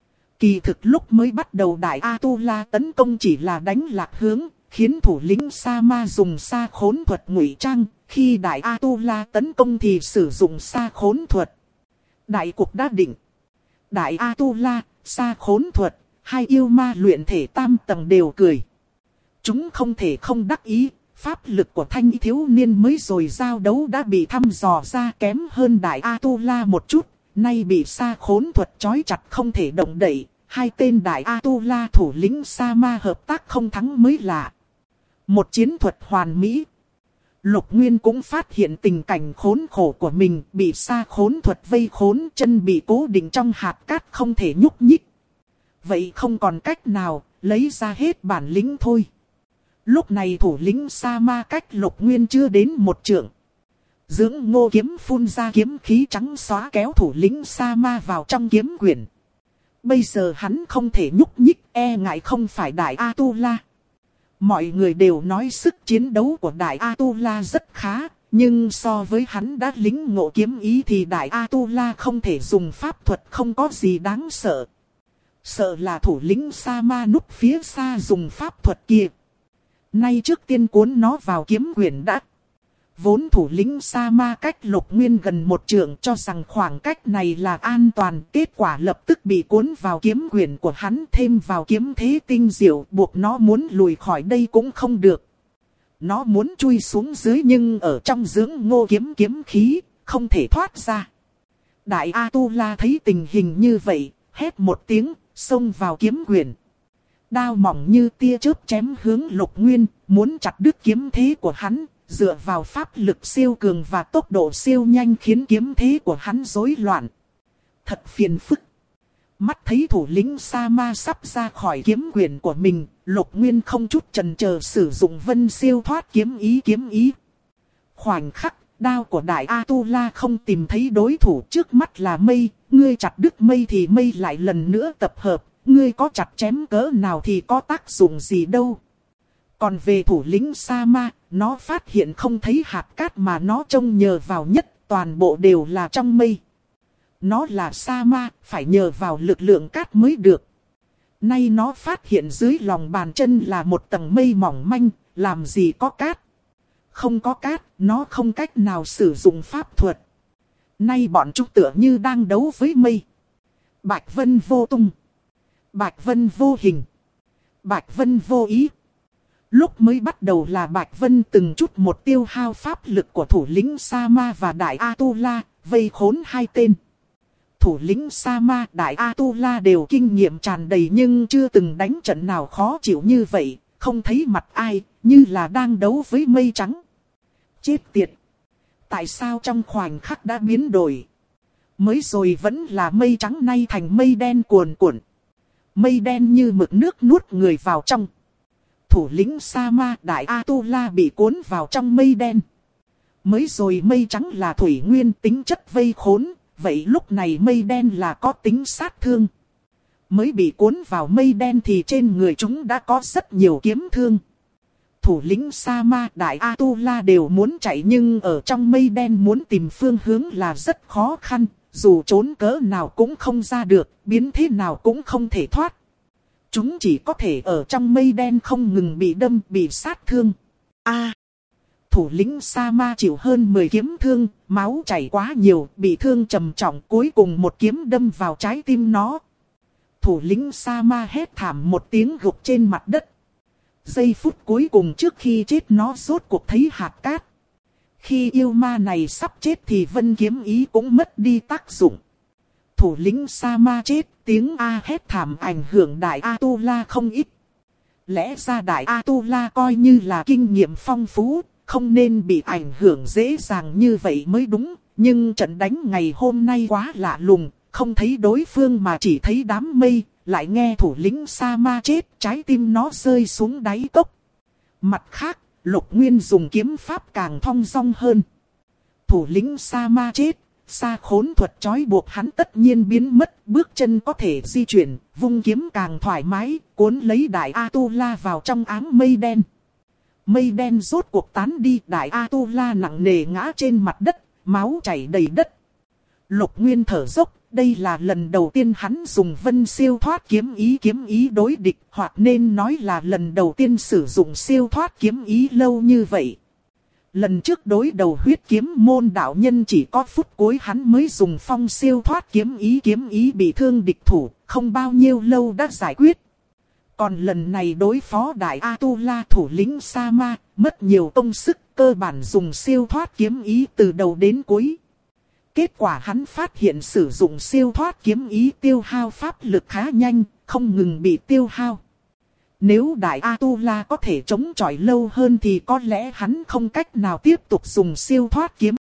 Kỳ thực lúc mới bắt đầu Đại A-tu-la tấn công chỉ là đánh lạc hướng, khiến thủ lĩnh Sa Ma dùng sa khốn thuật ngụy trang. Khi Đại A-tu-la tấn công thì sử dụng sa khốn thuật. Đại cục đã định. Đại A-tu-la, sa khốn thuật, hai yêu ma luyện thể tam tầng đều cười. Chúng không thể không đắc ý, pháp lực của thanh thiếu niên mới rồi giao đấu đã bị thăm dò ra kém hơn Đại A-tu-la một chút. Nay bị sa khốn thuật trói chặt không thể động đậy, hai tên Đại A-tu-la thủ lĩnh Sa Ma hợp tác không thắng mới lạ. Một chiến thuật hoàn mỹ. Lục Nguyên cũng phát hiện tình cảnh khốn khổ của mình, bị sa khốn thuật vây khốn, chân bị cố định trong hạt cát không thể nhúc nhích. Vậy không còn cách nào, lấy ra hết bản lĩnh thôi. Lúc này thủ lĩnh Sa Ma cách Lục Nguyên chưa đến một trượng. Dưỡng Ngô kiếm phun ra kiếm khí trắng xóa kéo thủ lĩnh Sa Ma vào trong kiếm quyển. Bây giờ hắn không thể nhúc nhích, e ngại không phải Đại A-tu-la. Mọi người đều nói sức chiến đấu của Đại A-tu-la rất khá, nhưng so với hắn đã lĩnh ngộ kiếm ý thì Đại A-tu-la không thể dùng pháp thuật, không có gì đáng sợ. Sợ là thủ lĩnh Sa Ma núp phía xa dùng pháp thuật kia. Nay trước tiên cuốn nó vào kiếm quyển đã. Vốn thủ lĩnh Sa Ma cách Lục Nguyên gần một trượng cho rằng khoảng cách này là an toàn. Kết quả lập tức bị cuốn vào kiếm quyển của hắn, thêm vào kiếm thế tinh diệu, buộc nó muốn lùi khỏi đây cũng không được. Nó muốn chui xuống dưới nhưng ở trong dưỡng Ngô kiếm khí, không thể thoát ra. Đại A-tu-la thấy tình hình như vậy, hét một tiếng, xông vào kiếm quyển. Đao mỏng như tia chớp chém hướng Lục Nguyên, muốn chặt đứt kiếm thế của hắn. Dựa vào pháp lực siêu cường và tốc độ siêu nhanh khiến kiếm thế của hắn rối loạn. Thật phiền phức. Mắt thấy thủ lĩnh Sa Ma sắp ra khỏi kiếm quyển của mình, Lục Nguyên không chút chần chờ sử dụng vân siêu thoát kiếm ý. Khoảnh khắc, đao của Đại A-tu-la không tìm thấy đối thủ, trước mắt là mây, ngươi chặt đứt mây thì mây lại lần nữa tập hợp, ngươi có chặt chém cỡ nào thì có tác dụng gì đâu. Còn về thủ lĩnh Sa Ma, nó phát hiện không thấy hạt cát mà nó trông nhờ vào nhất, toàn bộ đều là trong mây. Nó là Sa Ma, phải nhờ vào lực lượng cát mới được. Nay nó phát hiện dưới lòng bàn chân là một tầng mây mỏng manh, làm gì có cát. Không có cát, nó không cách nào sử dụng pháp thuật. Nay bọn chúng tựa như đang đấu với mây. Bạch vân vô tung. Bạch vân vô hình. Bạch vân vô ý. Lúc mới bắt đầu là Bạch Vân từng chút một tiêu hao pháp lực của thủ lĩnh Sa Ma và Đại A-tu-la, vây khốn hai tên. Thủ lĩnh Sa Ma, Đại A-tu-la đều kinh nghiệm tràn đầy nhưng chưa từng đánh trận nào khó chịu như vậy, không thấy mặt ai, như là đang đấu với mây trắng. Chết tiệt! Tại sao trong khoảnh khắc đã biến đổi? Mới rồi vẫn là mây trắng nay thành mây đen cuồn cuộn. Mây đen như mực nước nuốt người vào trong. Thủ lĩnh Sa Ma, Đại A-tu-la bị cuốn vào trong mây đen. Mới rồi mây trắng là thủy nguyên tính chất vây khốn, vậy lúc này mây đen là có tính sát thương. Mới bị cuốn vào mây đen thì trên người chúng đã có rất nhiều kiếm thương. Thủ lĩnh Sa Ma, Đại A-tu-la đều muốn chạy nhưng ở trong mây đen muốn tìm phương hướng là rất khó khăn. Dù trốn cỡ nào cũng không ra được, biến thế nào cũng không thể thoát. Chúng chỉ có thể ở trong mây đen không ngừng bị đâm, bị sát thương. Thủ lĩnh Sa Ma chịu hơn 10 kiếm thương, máu chảy quá nhiều, bị thương trầm trọng, cuối cùng một kiếm đâm vào trái tim nó. Thủ lĩnh Sa Ma hét thảm một tiếng gục trên mặt đất. Giây phút cuối cùng trước khi chết nó rốt cuộc thấy hạt cát. Khi yêu ma này sắp chết thì vân kiếm ý cũng mất đi tác dụng. Thủ lĩnh Sa Ma chết, tiếng A hét thảm ảnh hưởng Đại A-tu-la không ít. Lẽ ra Đại A-tu-la coi như là kinh nghiệm phong phú, không nên bị ảnh hưởng dễ dàng như vậy mới đúng. Nhưng trận đánh ngày hôm nay quá lạ lùng, không thấy đối phương mà chỉ thấy đám mây, lại nghe thủ lĩnh Sa Ma chết, trái tim nó rơi xuống đáy cốc. Mặt khác, Lục Nguyên dùng kiếm pháp càng thong dong hơn. Thủ lĩnh Sa Ma chết, Sa Khốn thuật trói buộc hắn tất nhiên biến mất, bước chân có thể di chuyển, vung kiếm càng thoải mái, cuốn lấy Đại A-tu-la vào trong áng mây đen. Mây đen rốt cuộc tán đi, Đại A-tu-la nặng nề ngã trên mặt đất, máu chảy đầy đất. Lục Nguyên thở dốc, đây là lần đầu tiên hắn dùng Vân Siêu Thoát kiếm ý đối địch, hoặc nên nói là lần đầu tiên sử dụng siêu thoát kiếm ý lâu như vậy. Lần trước đối đầu Huyết Kiếm Môn đạo nhân chỉ có phút cuối hắn mới dùng phong siêu thoát kiếm ý bị thương địch thủ, không bao nhiêu lâu đã giải quyết. Còn lần này đối phó Đại A-tu-la thủ lĩnh Sa Ma, mất nhiều công sức, cơ bản dùng siêu thoát kiếm ý từ đầu đến cuối. Kết quả hắn phát hiện sử dụng siêu thoát kiếm ý tiêu hao pháp lực khá nhanh, không ngừng bị tiêu hao. Nếu Đại A-tu-la có thể chống chọi lâu hơn thì có lẽ hắn không cách nào tiếp tục dùng siêu thoát kiếm